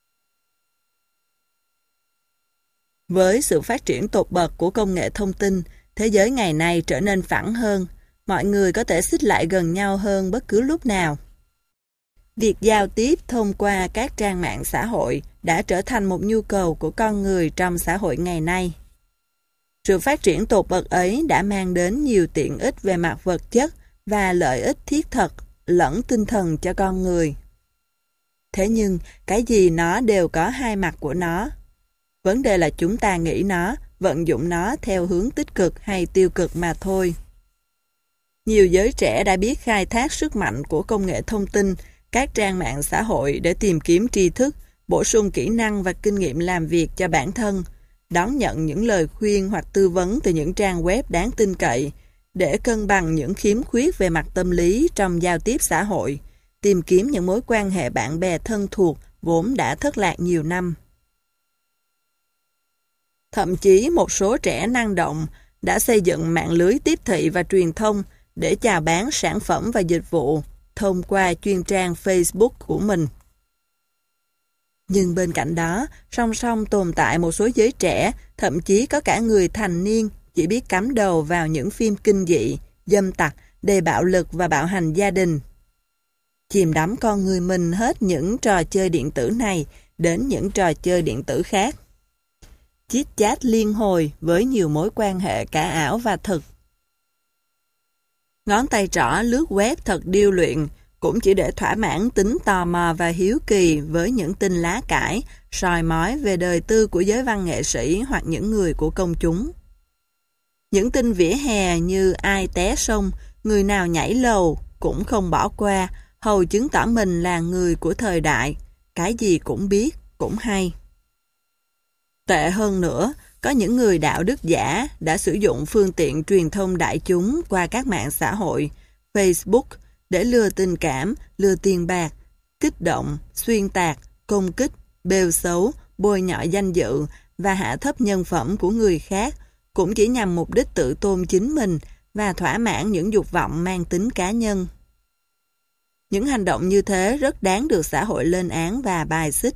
Với sự phát triển tột bậc của công nghệ thông tin, thế giới ngày nay trở nên phẳng hơn, mọi người có thể xích lại gần nhau hơn bất cứ lúc nào. Việc giao tiếp thông qua các trang mạng xã hội đã trở thành một nhu cầu của con người trong xã hội ngày nay. Sự phát triển tột bậc ấy đã mang đến nhiều tiện ích về mặt vật chất và lợi ích thiết thực lẫn tinh thần cho con người. Thế nhưng, cái gì nó đều có hai mặt của nó. Vấn đề là chúng ta nghĩ nó, vận dụng nó theo hướng tích cực hay tiêu cực mà thôi. Nhiều giới trẻ đã biết khai thác sức mạnh của công nghệ thông tin, các trang mạng xã hội để tìm kiếm tri thức, bổ sung kỹ năng và kinh nghiệm làm việc cho bản thân, đón nhận những lời khuyên hoặc tư vấn từ những trang web đáng tin cậy, để cân bằng những khiếm khuyết về mặt tâm lý trong giao tiếp xã hội, tìm kiếm những mối quan hệ bạn bè thân thuộc vốn đã thất lạc nhiều năm. Thậm chí một số trẻ năng động đã xây dựng mạng lưới tiếp thị và truyền thông để chào bán sản phẩm và dịch vụ thông qua chuyên trang Facebook của mình. Nhưng bên cạnh đó, song song tồn tại một số giới trẻ, thậm chí có cả người thành niên, chỉ biết cắm đầu vào những phim kinh dị, dâm tặc, đầy bạo lực và bạo hành gia đình. Chìm đắm con người mình hết những trò chơi điện tử này đến những trò chơi điện tử khác. Chit chat liên hồi với nhiều mối quan hệ cả ảo và thực. Ngón tay trỏ lướt web thật điêu luyện, cũng chỉ để thỏa mãn tính tò mò và hiếu kỳ với những tin lá cải, soi mói về đời tư của giới văn nghệ sĩ hoặc những người của công chúng. Những tin vỉa hè như ai té sông, người nào nhảy lầu cũng không bỏ qua, hầu chứng tỏ mình là người của thời đại, cái gì cũng biết, cũng hay. Tệ hơn nữa, có những người đạo đức giả đã sử dụng phương tiện truyền thông đại chúng qua các mạng xã hội, Facebook, để lừa tình cảm, lừa tiền bạc, kích động, xuyên tạc, công kích, bêu xấu, bôi nhọ danh dự và hạ thấp nhân phẩm của người khác, cũng chỉ nhằm mục đích tự tôn chính mình và thỏa mãn những dục vọng mang tính cá nhân. Những hành động như thế rất đáng được xã hội lên án và bài xích.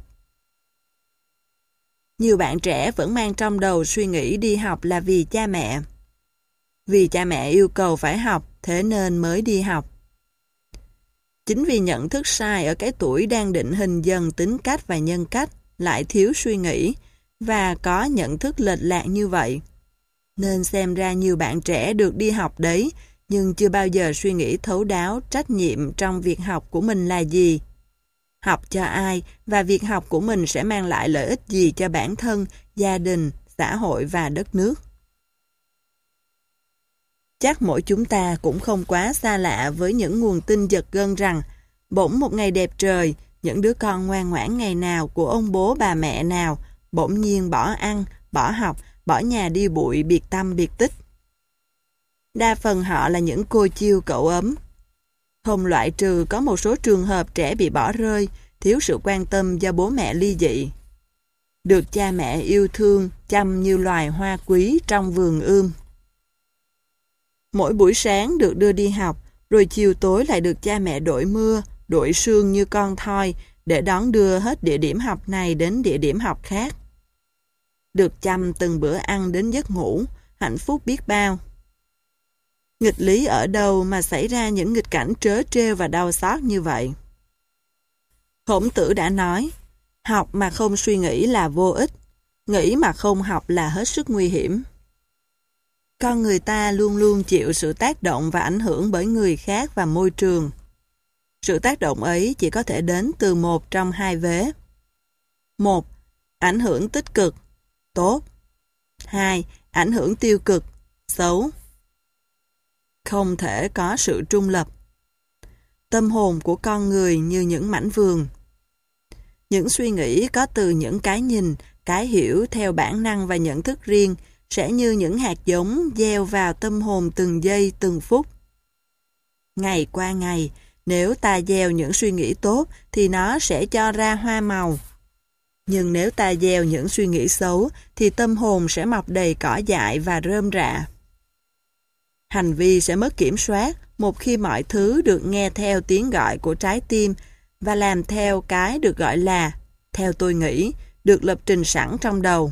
Nhiều bạn trẻ vẫn mang trong đầu suy nghĩ đi học là vì cha mẹ. Vì cha mẹ yêu cầu phải học, thế nên mới đi học. Chính vì nhận thức sai ở cái tuổi đang định hình dần tính cách và nhân cách, lại thiếu suy nghĩ, và có nhận thức lệch lạc như vậy, nên xem ra nhiều bạn trẻ được đi học đấy, nhưng chưa bao giờ suy nghĩ thấu đáo trách nhiệm trong việc học của mình là gì. Học cho ai và việc học của mình sẽ mang lại lợi ích gì cho bản thân, gia đình, xã hội và đất nước. Chắc mỗi chúng ta cũng không quá xa lạ với những nguồn tin giật gân rằng bỗng một ngày đẹp trời, những đứa con ngoan ngoãn ngày nào của ông bố bà mẹ nào bỗng nhiên bỏ ăn, bỏ học, bỏ nhà đi bụi biệt tâm biệt tích. Đa phần họ là những cô chiêu cậu ấm. Không loại trừ có một số trường hợp trẻ bị bỏ rơi, thiếu sự quan tâm do bố mẹ ly dị. Được cha mẹ yêu thương, chăm như loài hoa quý trong vườn ươm. Mỗi buổi sáng được đưa đi học, rồi chiều tối lại được cha mẹ đội mưa, đội sương như con thoi để đón đưa hết địa điểm học này đến địa điểm học khác. Được chăm từng bữa ăn đến giấc ngủ, hạnh phúc biết bao. Nghịch lý ở đâu mà xảy ra những nghịch cảnh trớ trêu và đau xót như vậy? Khổng Tử đã nói, học mà không suy nghĩ là vô ích, nghĩ mà không học là hết sức nguy hiểm. Con người ta luôn luôn chịu sự tác động và ảnh hưởng bởi người khác và môi trường. Sự tác động ấy chỉ có thể đến từ một trong hai vế. 1. Ảnh hưởng tích cực, tốt. 2. Ảnh hưởng tiêu cực, xấu. Không thể có sự trung lập. Tâm hồn của con người như những mảnh vườn. Những suy nghĩ có từ những cái nhìn, cái hiểu theo bản năng và nhận thức riêng sẽ như những hạt giống gieo vào tâm hồn từng giây từng phút. Ngày qua ngày, nếu ta gieo những suy nghĩ tốt thì nó sẽ cho ra hoa màu. Nhưng nếu ta gieo những suy nghĩ xấu thì tâm hồn sẽ mọc đầy cỏ dại và rơm rạ. Hành vi sẽ mất kiểm soát một khi mọi thứ được nghe theo tiếng gọi của trái tim và làm theo cái được gọi là, theo tôi nghĩ, được lập trình sẵn trong đầu.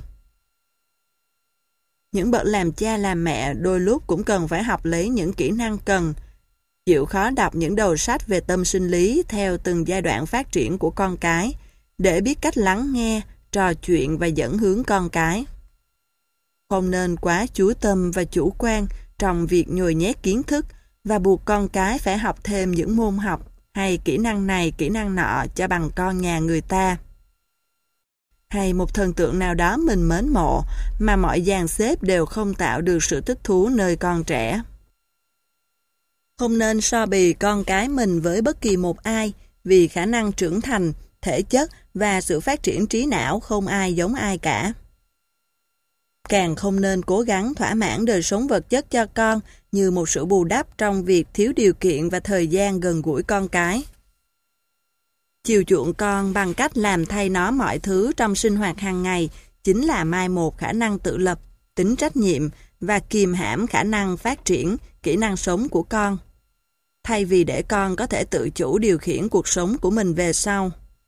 Những bậc làm cha làm mẹ đôi lúc cũng cần phải học lấy những kỹ năng cần, chịu khó đọc những đầu sách về tâm sinh lý theo từng giai đoạn phát triển của con cái, để biết cách lắng nghe, trò chuyện và dẫn hướng con cái. Không nên quá chú tâm và chủ quan trong việc nhồi nhét kiến thức và buộc con cái phải học thêm những môn học hay kỹ năng này kỹ năng nọ cho bằng con nhà người ta. hay một thần tượng nào đó mình mến mộ, mà mọi dàn xếp đều không tạo được sự thích thú nơi con trẻ. Không nên so bì con cái mình với bất kỳ một ai, vì khả năng trưởng thành, thể chất và sự phát triển trí não không ai giống ai cả. Càng không nên cố gắng thỏa mãn đời sống vật chất cho con như một sự bù đắp trong việc thiếu điều kiện và thời gian gần gũi con cái. Chiều chuộng con bằng cách làm thay nó mọi thứ trong sinh hoạt hàng ngày chính là mai một khả năng tự lập, tính trách nhiệm và kìm hãm khả năng phát triển, kỹ năng sống của con, thay vì để con có thể tự chủ điều khiển cuộc sống của mình về sau.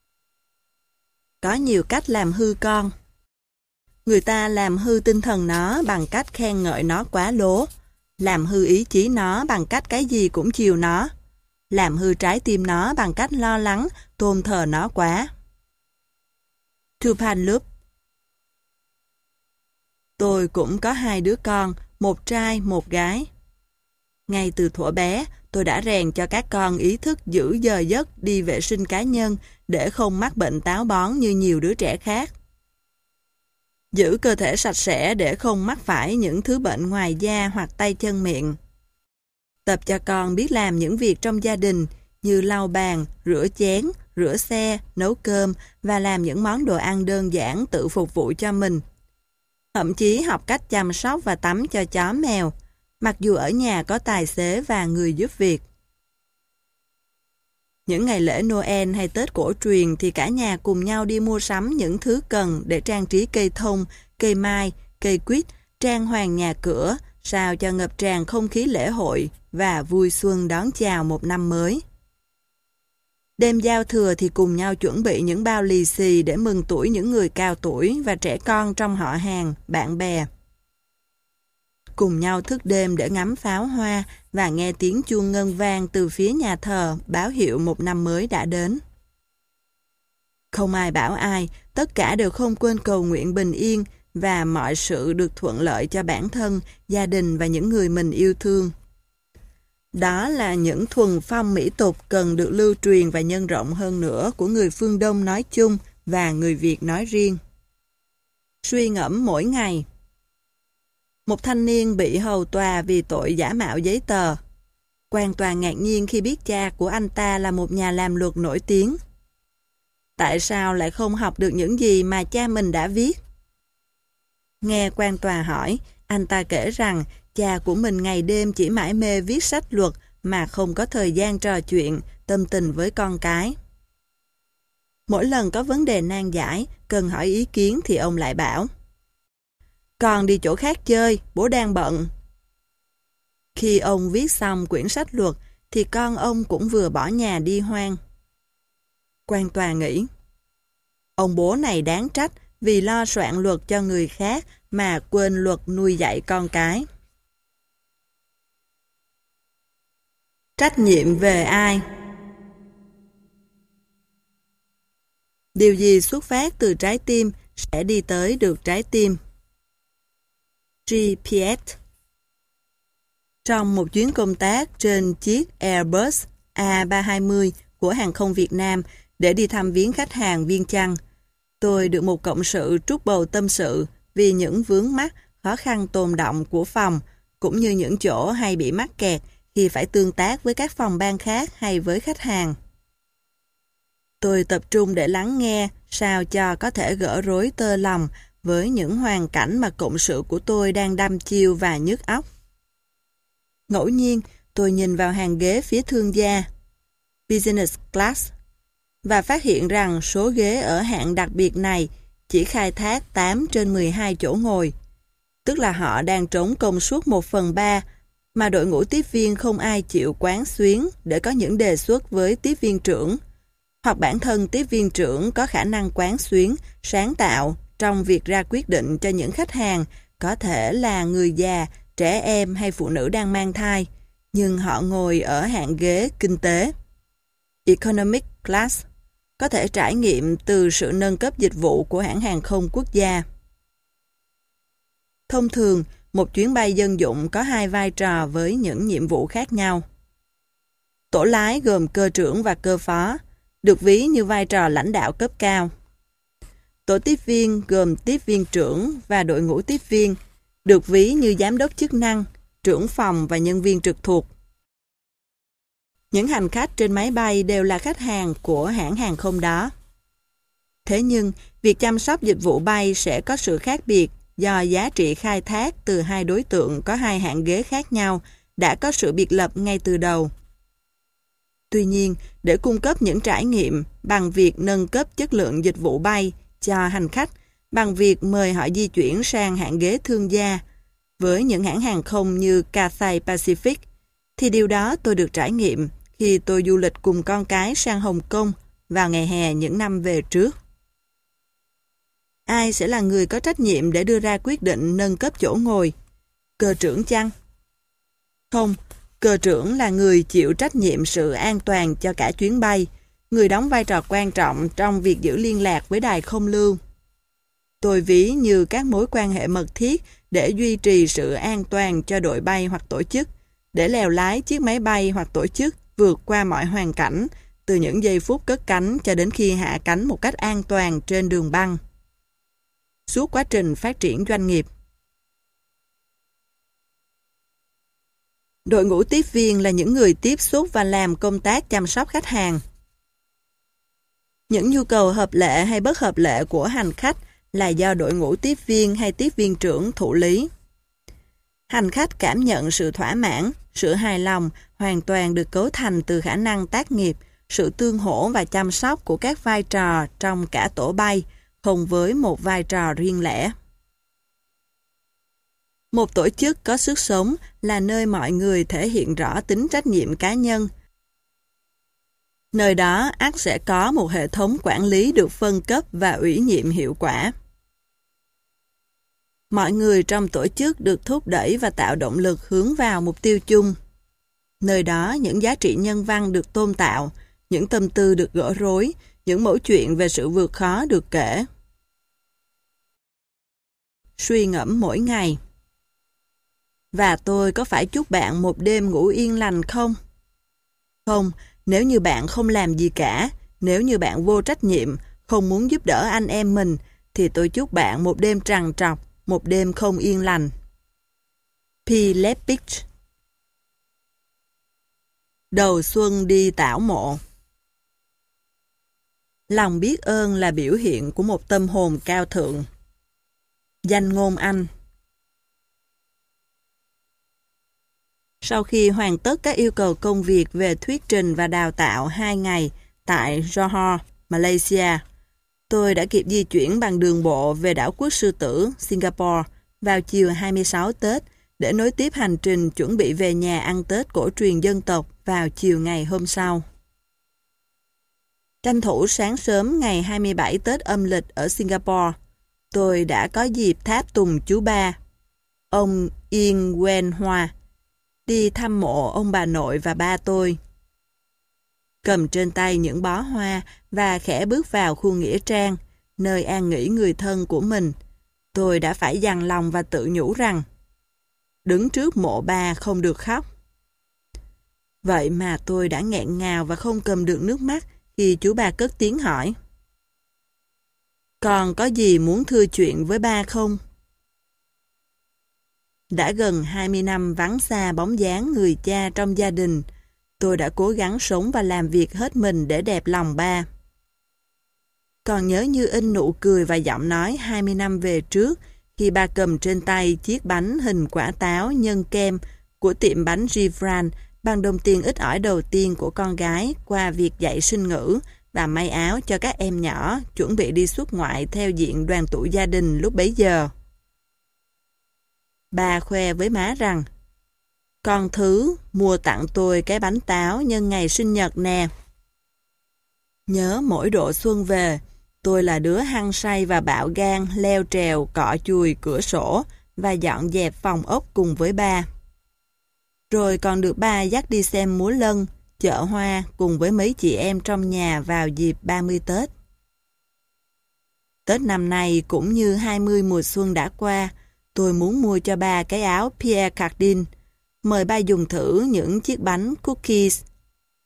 Có nhiều cách làm hư con. Người ta làm hư tinh thần nó bằng cách khen ngợi nó quá lố, làm hư ý chí nó bằng cách cái gì cũng chiều nó, làm hư trái tim nó bằng cách lo lắng, tôn thờ nó quá. Tupalup. Tôi cũng có 2 đứa con, một trai, một gái. Ngay từ thuở bé, tôi đã rèn cho các con ý thức giữ giờ giấc đi vệ sinh cá nhân để không mắc bệnh táo bón như nhiều đứa trẻ khác. Giữ cơ thể sạch sẽ để không mắc phải những thứ bệnh ngoài da hoặc tay chân miệng. Tập cho con biết làm những việc trong gia đình như lau bàn, rửa chén, rửa xe, nấu cơm và làm những món đồ ăn đơn giản tự phục vụ cho mình. Thậm chí học cách chăm sóc và tắm cho chó mèo, mặc dù ở nhà có tài xế và người giúp việc. Những ngày lễ Noel hay Tết cổ truyền thì cả nhà cùng nhau đi mua sắm những thứ cần để trang trí cây thông, cây mai, cây quýt, trang hoàng nhà cửa, sao cho ngập tràn không khí lễ hội và vui xuân đón chào một năm mới. Đêm giao thừa thì cùng nhau chuẩn bị những bao lì xì để mừng tuổi những người cao tuổi và trẻ con trong họ hàng, bạn bè. Cùng nhau thức đêm để ngắm pháo hoa và nghe tiếng chuông ngân vang từ phía nhà thờ báo hiệu một năm mới đã đến. Không ai bảo ai, tất cả đều không quên cầu nguyện bình yên và mọi sự được thuận lợi cho bản thân, gia đình và những người mình yêu thương. Đó là những thuần phong mỹ tục cần được lưu truyền và nhân rộng hơn nữa của người phương Đông nói chung và người Việt nói riêng. Suy ngẫm mỗi ngày. Một thanh niên bị hầu tòa vì tội giả mạo giấy tờ. Quan tòa ngạc nhiên khi biết cha của anh ta là một nhà làm luật nổi tiếng. Tại sao lại không học được những gì mà cha mình đã viết? Nghe quan tòa hỏi, anh ta kể rằng cha của mình ngày đêm chỉ mải mê viết sách luật mà không có thời gian trò chuyện, tâm tình với con cái. Mỗi lần có vấn đề nan giải, cần hỏi ý kiến thì ông lại bảo: "Con đi chỗ khác chơi, bố đang bận." Khi ông viết xong quyển sách luật thì con ông cũng vừa bỏ nhà đi hoang. Quan tòa nghĩ, ông bố này đáng trách vì lo soạn luật cho người khác mà quên luật nuôi dạy con cái. Trách nhiệm về ai? Điều gì xuất phát từ trái tim sẽ đi tới được trái tim. G. Piaget. Trong một chuyến công tác trên chiếc Airbus A320 của hàng không Việt Nam để đi thăm viếng khách hàng Viêng Chăn, tôi được một cộng sự trút bầu tâm sự vì những vướng mắc, khó khăn tồn đọng của phòng, cũng như những chỗ hay bị mắc kẹt khi phải tương tác với các phòng ban khác hay với khách hàng. Tôi tập trung để lắng nghe sao cho có thể gỡ rối tơ lòng với những hoàn cảnh mà cộng sự của tôi đang đăm chiêu và nhức óc. Ngẫu nhiên, tôi nhìn vào hàng ghế phía thương gia, Business Class, và phát hiện rằng số ghế ở hạng đặc biệt này chỉ khai thác 8 trên 12 chỗ ngồi, tức là họ đang trống công suất 1/3, mà đội ngũ tiếp viên không ai chịu quán xuyến để có những đề xuất với tiếp viên trưởng, hoặc bản thân tiếp viên trưởng có khả năng quán xuyến, sáng tạo trong việc ra quyết định cho những khách hàng có thể là người già, trẻ em hay phụ nữ đang mang thai, nhưng họ ngồi ở hạng ghế kinh tế, Economic Class, có thể trải nghiệm từ sự nâng cấp dịch vụ của hãng hàng không quốc gia. Thông thường, một chuyến bay dân dụng có 2 vai trò với những nhiệm vụ khác nhau. Tổ lái gồm cơ trưởng và cơ phó, được ví như vai trò lãnh đạo cấp cao. Tổ tiếp viên gồm tiếp viên trưởng và đội ngũ tiếp viên, được ví như giám đốc chức năng, trưởng phòng và nhân viên trực thuộc. Những hành khách trên máy bay đều là khách hàng của hãng hàng không đó. Thế nhưng, việc chăm sóc dịch vụ bay sẽ có sự khác biệt do giá trị khai thác từ hai đối tượng có hai hạng ghế khác nhau đã có sự biệt lập ngay từ đầu. Tuy nhiên, để cung cấp những trải nghiệm bằng việc nâng cấp chất lượng dịch vụ bay cho hành khách, bằng việc mời họ di chuyển sang hạng ghế thương gia, với những hãng hàng không như Cathay Pacific, thì điều đó tôi được trải nghiệm khi tôi du lịch cùng con cái sang Hồng Kông vào ngày hè những năm về trước. Ai sẽ là người có trách nhiệm để đưa ra quyết định nâng cấp chỗ ngồi? Cơ trưởng chăng? Không, cơ trưởng là người chịu trách nhiệm sự an toàn cho cả chuyến bay, người đóng vai trò quan trọng trong việc giữ liên lạc với đài không lưu. Tôi ví như các mối quan hệ mật thiết để duy trì sự an toàn cho đội bay hoặc tổ chức, để lèo lái chiếc máy bay hoặc tổ chức vượt qua mọi hoàn cảnh, từ những giây phút cất cánh cho đến khi hạ cánh một cách an toàn trên đường băng. Suốt quá trình phát triển doanh nghiệp. Đội ngũ tiếp viên là những người tiếp xúc và làm công tác chăm sóc khách hàng. Những nhu cầu hợp lệ hay bất hợp lệ của hành khách là do đội ngũ tiếp viên hay tiếp viên trưởng thụ lý. Hành khách cảm nhận sự thỏa mãn, sự hài lòng hoàn toàn được cấu thành từ khả năng tác nghiệp, sự tương hỗ và chăm sóc của các vai trò trong cả tổ bay, không với một vai trò riêng lẻ. Một tổ chức có sức sống là nơi mọi người thể hiện rõ tính trách nhiệm cá nhân. Nơi đó ắt sẽ có một hệ thống quản lý được phân cấp và ủy nhiệm hiệu quả. Mọi người trong tổ chức được thúc đẩy và tạo động lực hướng vào mục tiêu chung. Nơi đó những giá trị nhân văn được tôn tạo, những tâm tư được gỡ rối, những mẩu chuyện về sự vượt khó được kể. Suy ngẫm mỗi ngày. Và tôi có phải chúc bạn một đêm ngủ yên lành không? Không, nếu như bạn không làm gì cả, nếu như bạn vô trách nhiệm, không muốn giúp đỡ anh em mình, thì tôi chúc bạn một đêm trằn trọc, một đêm không yên lành. P. Lepich. Đầu xuân đi tảo mộ. Lòng biết ơn là biểu hiện của một tâm hồn cao thượng. Danh ngôn Anh. Sau khi hoàn tất các yêu cầu công việc về thuyết trình và đào tạo 2 ngày tại Johor, Malaysia, tôi đã kịp di chuyển bằng đường bộ về đảo quốc Sư Tử, Singapore vào chiều 26 Tết để nối tiếp hành trình chuẩn bị về nhà ăn Tết cổ truyền dân tộc vào chiều ngày hôm sau. Tranh thủ sáng sớm ngày 27 Tết âm lịch ở Singapore, tôi đã có dịp tháp tùng chú ba, ông Yên Quen Hoa, đi thăm mộ ông bà nội và ba tôi. Cầm trên tay những bó hoa và khẽ bước vào khu nghĩa trang, nơi an nghỉ người thân của mình, tôi đã phải dằn lòng và tự nhủ rằng đứng trước mộ ba không được khóc. Vậy mà tôi đã nghẹn ngào và không cầm được nước mắt khi chú ba cất tiếng hỏi: "Con có gì muốn thưa chuyện với ba không?" Đã gần 20 năm vắng xa bóng dáng người cha trong gia đình, tôi đã cố gắng sống và làm việc hết mình để đẹp lòng ba. Còn nhớ như in nụ cười và giọng nói 20 năm về trước khi ba cầm trên tay chiếc bánh hình quả táo nhân kem của tiệm bánh Givran bằng đồng tiền ít ỏi đầu tiên của con gái qua việc dạy sinh ngữ và may áo cho các em nhỏ chuẩn bị đi xuất ngoại theo diện đoàn tụ gia đình lúc bấy giờ. Ba khoe với má rằng: "Con Thứ mua tặng tôi cái bánh táo nhân ngày sinh nhật nè." Nhớ mỗi độ xuân về, tôi là đứa hăng say và bạo gan leo trèo cọ chùi cửa sổ và dọn dẹp phòng ốc cùng với ba. Rồi còn được ba dắt đi xem múa lân, chợ hoa cùng với mấy chị em trong nhà vào dịp 30 Tết. Tết năm nay cũng như 20 mùa xuân đã qua, tôi muốn mua cho ba cái áo Pierre Cardin, mời ba dùng thử những chiếc bánh cookies,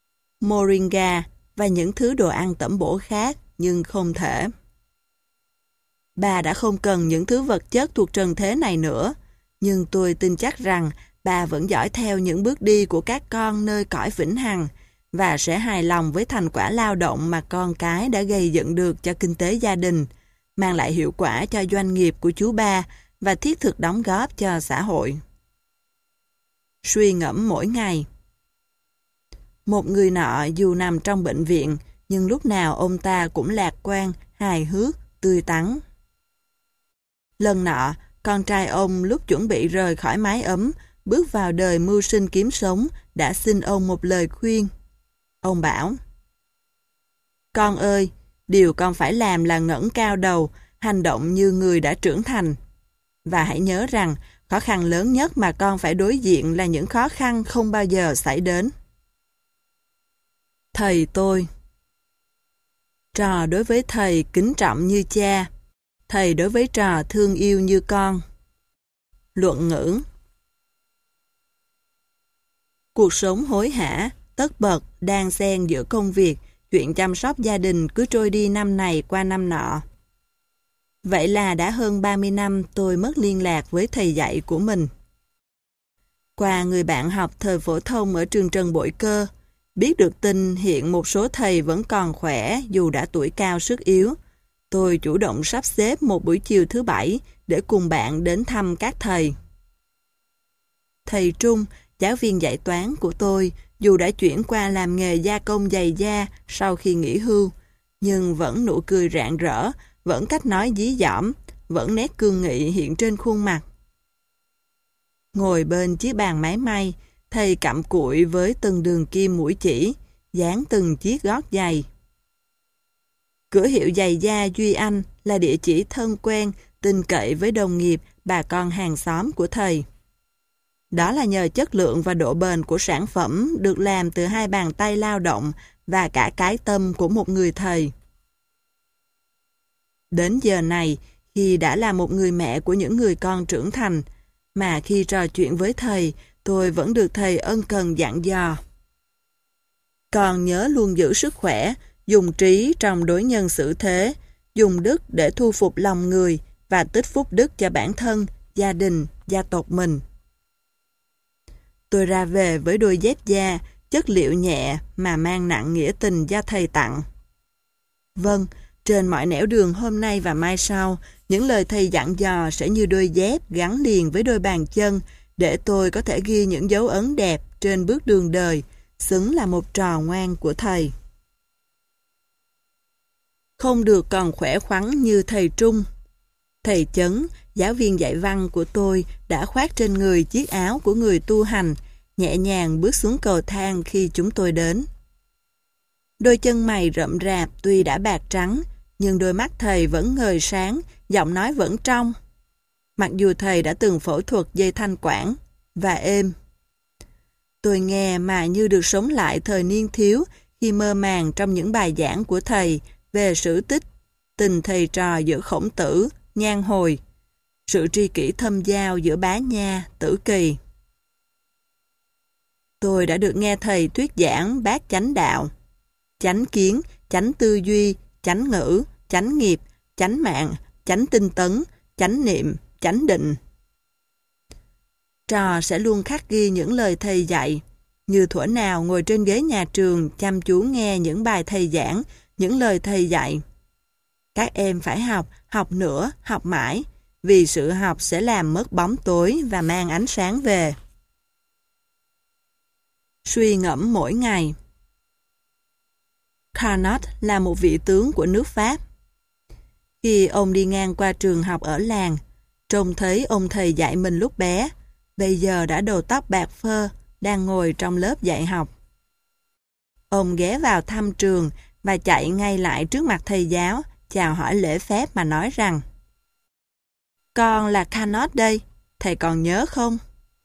moringa và những thứ đồ ăn tẩm bổ khác, nhưng không thể. Bà đã không cần những thứ vật chất thuộc trần thế này nữa, nhưng tôi tin chắc rằng bà vẫn dõi theo những bước đi của các con nơi cõi vĩnh hằng và sẽ hài lòng với thành quả lao động mà con cái đã gây dựng được cho kinh tế gia đình, mang lại hiệu quả cho doanh nghiệp của chú ba và thiết thực đóng góp cho xã hội. Suy ngẫm mỗi ngày. Một người nọ dù nằm trong bệnh viện, nhưng lúc nào ông ta cũng lạc quan, hài hước, tươi tắn. Lần nọ, con trai ông lúc chuẩn bị rời khỏi mái ấm, bước vào đời mưu sinh kiếm sống, đã xin ông một lời khuyên. Ông bảo: "Con ơi, điều con phải làm là ngẩng cao đầu, hành động như người đã trưởng thành. Và hãy nhớ rằng, khó khăn lớn nhất mà con phải đối diện là những khó khăn không bao giờ xảy đến." Thầy tôi. Trò đối với thầy kính trọng như cha, thầy đối với trò thương yêu như con. Luận ngữ. Cuộc sống hối hả, tất bật, đan xen giữa công việc, chuyện chăm sóc gia đình cứ trôi đi năm này qua năm nọ. Vậy là đã hơn 30 năm tôi mất liên lạc với thầy dạy của mình. Qua người bạn học thời phổ thông ở trường Trần Bội Cơ, biết được tin hiện một số thầy vẫn còn khỏe dù đã tuổi cao sức yếu, tôi chủ động sắp xếp một buổi chiều thứ Bảy để cùng bạn đến thăm các thầy. Thầy Trung, giáo viên dạy toán của tôi, dù đã chuyển qua làm nghề gia công giày da sau khi nghỉ hưu, nhưng vẫn nụ cười rạng rỡ, vẫn cách nói dí dỏm, vẫn nét cương nghị hiện trên khuôn mặt. Ngồi bên chiếc bàn máy may, thầy cặm cụi với từng đường kim mũi chỉ, dán từng chiếc gót giày. Cửa hiệu giày da Duy Anh là địa chỉ thân quen, tin cậy với đồng nghiệp, bà con hàng xóm của thầy. Đó là nhờ chất lượng và độ bền của sản phẩm được làm từ hai bàn tay lao động và cả cái tâm của một người thầy. Đến giờ này, khi đã là một người mẹ của những người con trưởng thành, mà khi trò chuyện với thầy, tôi vẫn được thầy ân cần dặn dò. Con nhớ luôn giữ sức khỏe, dùng trí trong đối nhân xử thế, dùng đức để thu phục lòng người và tích phúc đức cho bản thân, gia đình, gia tộc mình. Tôi ra về với đôi dép da, chất liệu nhẹ mà mang nặng nghĩa tình do thầy tặng. Vâng, trên mọi nẻo đường hôm nay và mai sau, những lời thầy dặn dò sẽ như đôi dép gắn liền với đôi bàn chân để tôi có thể ghi những dấu ấn đẹp trên bước đường đời, xứng là một trò ngoan của thầy. Không được còn khỏe khoắn như thầy Trung. Thầy Chấn, giáo viên dạy văn của tôi, đã khoác trên người chiếc áo của người tu hành, nhẹ nhàng bước xuống cầu thang khi chúng tôi đến. Đôi chân mày rậm rạp tuy đã bạc trắng, nhưng đôi mắt thầy vẫn ngời sáng, giọng nói vẫn trong. Mặc dù thầy đã từng phẫu thuật dây thanh quản và êm. Tôi nghe mà như được sống lại thời niên thiếu khi mơ màng trong những bài giảng của thầy về sử tích, tình thầy trò giữa Khổng Tử, Nhan Hồi, sự tri kỷ thâm giao giữa Bá Nha, Tử Kỳ. Tôi đã được nghe thầy thuyết giảng bát chánh đạo, chánh kiến, chánh tư duy, chánh ngữ, chánh nghiệp, chánh mạng, chánh tinh tấn, chánh niệm, chánh định. Trò sẽ luôn khắc ghi những lời thầy dạy, như thuở nào ngồi trên ghế nhà trường chăm chú nghe những bài thầy giảng, những lời thầy dạy. Các em phải học, học nữa, học mãi, vì sự học sẽ làm mất bóng tối và mang ánh sáng về. Suy ngẫm mỗi ngày. Carnot là một vị tướng của nước Pháp. Khi ông đi ngang qua trường học ở làng, trông thấy ông thầy dạy mình lúc bé, bây giờ đã đầu tóc bạc phơ, đang ngồi trong lớp dạy học. Ông ghé vào thăm trường và chạy ngay lại trước mặt thầy giáo, chào hỏi lễ phép mà nói rằng: "Con là Carnot đây, thầy còn nhớ không?"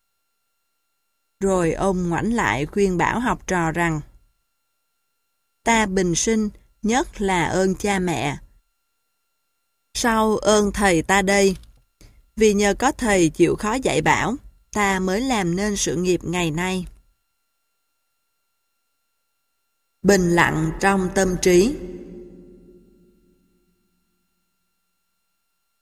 Rồi ông ngoảnh lại khuyên bảo học trò rằng: "Ta bình sinh, nhất là ơn cha mẹ. Sau ơn thầy ta đây. Vì nhờ có thầy chịu khó dạy bảo, ta mới làm nên sự nghiệp ngày nay." Bình lặng trong tâm trí.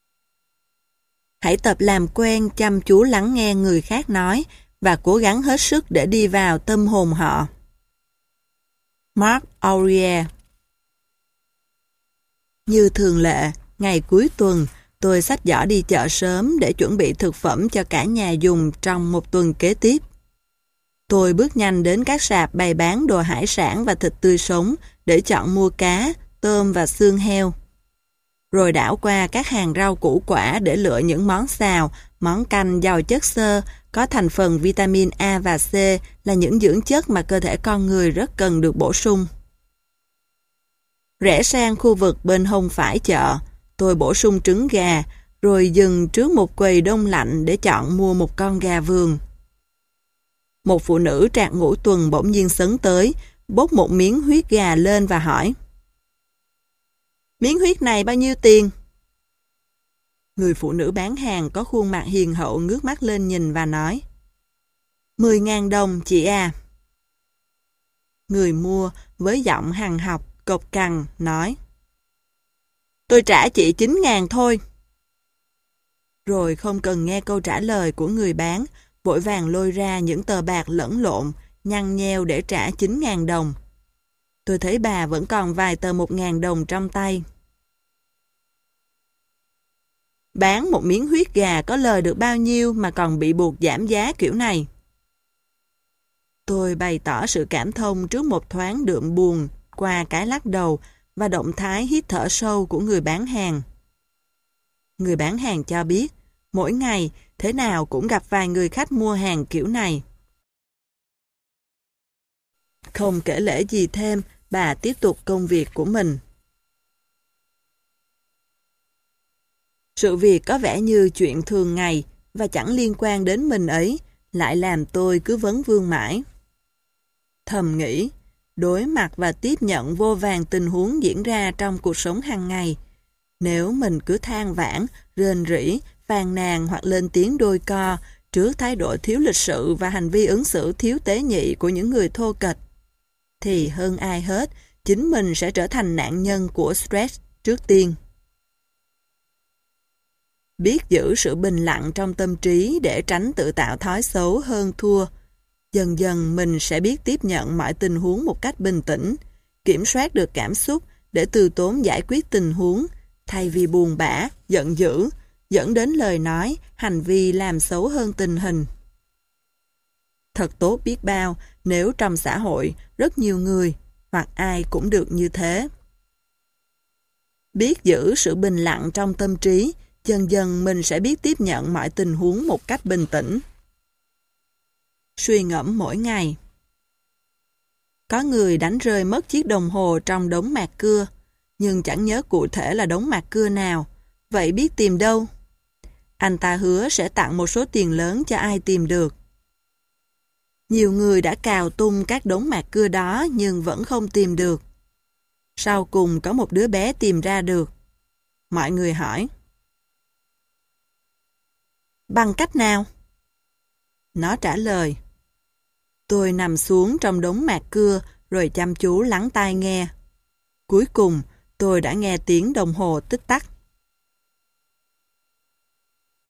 hãy tập làm quen chăm chú lắng nghe người khác nói và cố gắng hết sức để đi vào tâm hồn họ. Mark Aurelius. Như thường lệ, ngày cuối tuần, tôi xách giỏ đi chợ sớm để chuẩn bị thực phẩm cho cả nhà dùng trong một tuần kế tiếp. Tôi bước nhanh đến các sạp bày bán đồ hải sản và thịt tươi sống để chọn mua cá, tôm và xương heo. Rồi đảo qua các hàng rau củ quả để lựa những món xào, món canh giàu chất xơ, có thành phần vitamin A và C là những dưỡng chất mà cơ thể con người rất cần được bổ sung. Rẽ sang khu vực bên hông phải chợ, tôi bổ sung trứng gà, rồi dừng trước một quầy đông lạnh để chọn mua một con gà vườn. Một phụ nữ trạc ngũ tuần bỗng nhiên sấn tới, bốc một miếng huyết gà lên và hỏi: "Miếng huyết này bao nhiêu tiền?" Người phụ nữ bán hàng có khuôn mặt hiền hậu ngước mắt lên nhìn và nói: 10.000 đồng chị à. Người mua với giọng hằn học, cộc cằn nói: "Tôi trả chị 9.000 thôi." Rồi không cần nghe câu trả lời của người bán, vội vàng lôi ra những tờ bạc lẫn lộn, nhăn nheo để trả 9.000 đồng. Tôi thấy bà vẫn còn vài tờ 1.000 đồng trong tay. Bán một miếng huyết gà có lời được bao nhiêu mà còn bị buộc giảm giá kiểu này? Tôi bày tỏ sự cảm thông trước một thoáng đượm buồn qua cái lắc đầu và động thái hít thở sâu của người bán hàng. Người bán hàng cho biết, mỗi ngày thế nào cũng gặp vài người khách mua hàng kiểu này. Không kể lể gì thêm, bà tiếp tục công việc của mình. Sự việc có vẻ như chuyện thường ngày và chẳng liên quan đến mình ấy, lại làm tôi cứ vấn vương mãi. Thầm nghĩ, đối mặt và tiếp nhận vô vàn tình huống diễn ra trong cuộc sống hàng ngày. Nếu mình cứ than vãn, rên rỉ, phàn nàn hoặc lên tiếng đôi co trước thái độ thiếu lịch sự và hành vi ứng xử thiếu tế nhị của những người thô kệch, thì hơn ai hết, chính mình sẽ trở thành nạn nhân của stress trước tiên. Biết giữ sự bình lặng trong tâm trí để tránh tự tạo thói xấu hơn thua. Dần dần mình sẽ biết tiếp nhận mọi tình huống một cách bình tĩnh, kiểm soát được cảm xúc để từ tốn giải quyết tình huống, thay vì buồn bã, giận dữ, dẫn đến lời nói, hành vi làm xấu hơn tình hình. Thật tốt biết bao nếu trong xã hội rất nhiều người, hoặc ai cũng được như thế. Biết giữ sự bình lặng trong tâm trí, dần dần mình sẽ biết tiếp nhận mọi tình huống một cách bình tĩnh. Suy ngẫm mỗi ngày. Có người đánh rơi mất chiếc đồng hồ trong đống mạc cưa, nhưng chẳng nhớ cụ thể là đống mạc cưa nào, vậy biết tìm đâu? Anh ta hứa sẽ tặng một số tiền lớn cho ai tìm được. Nhiều người đã cào tung các đống mạc cưa đó nhưng vẫn không tìm được. Sau cùng có một đứa bé tìm ra được. Mọi người hỏi: "Bằng cách nào?" Nó trả lời: "Tôi nằm xuống trong đống mạc cưa rồi chăm chú lắng tai nghe. Cuối cùng, tôi đã nghe tiếng đồng hồ tích tắc."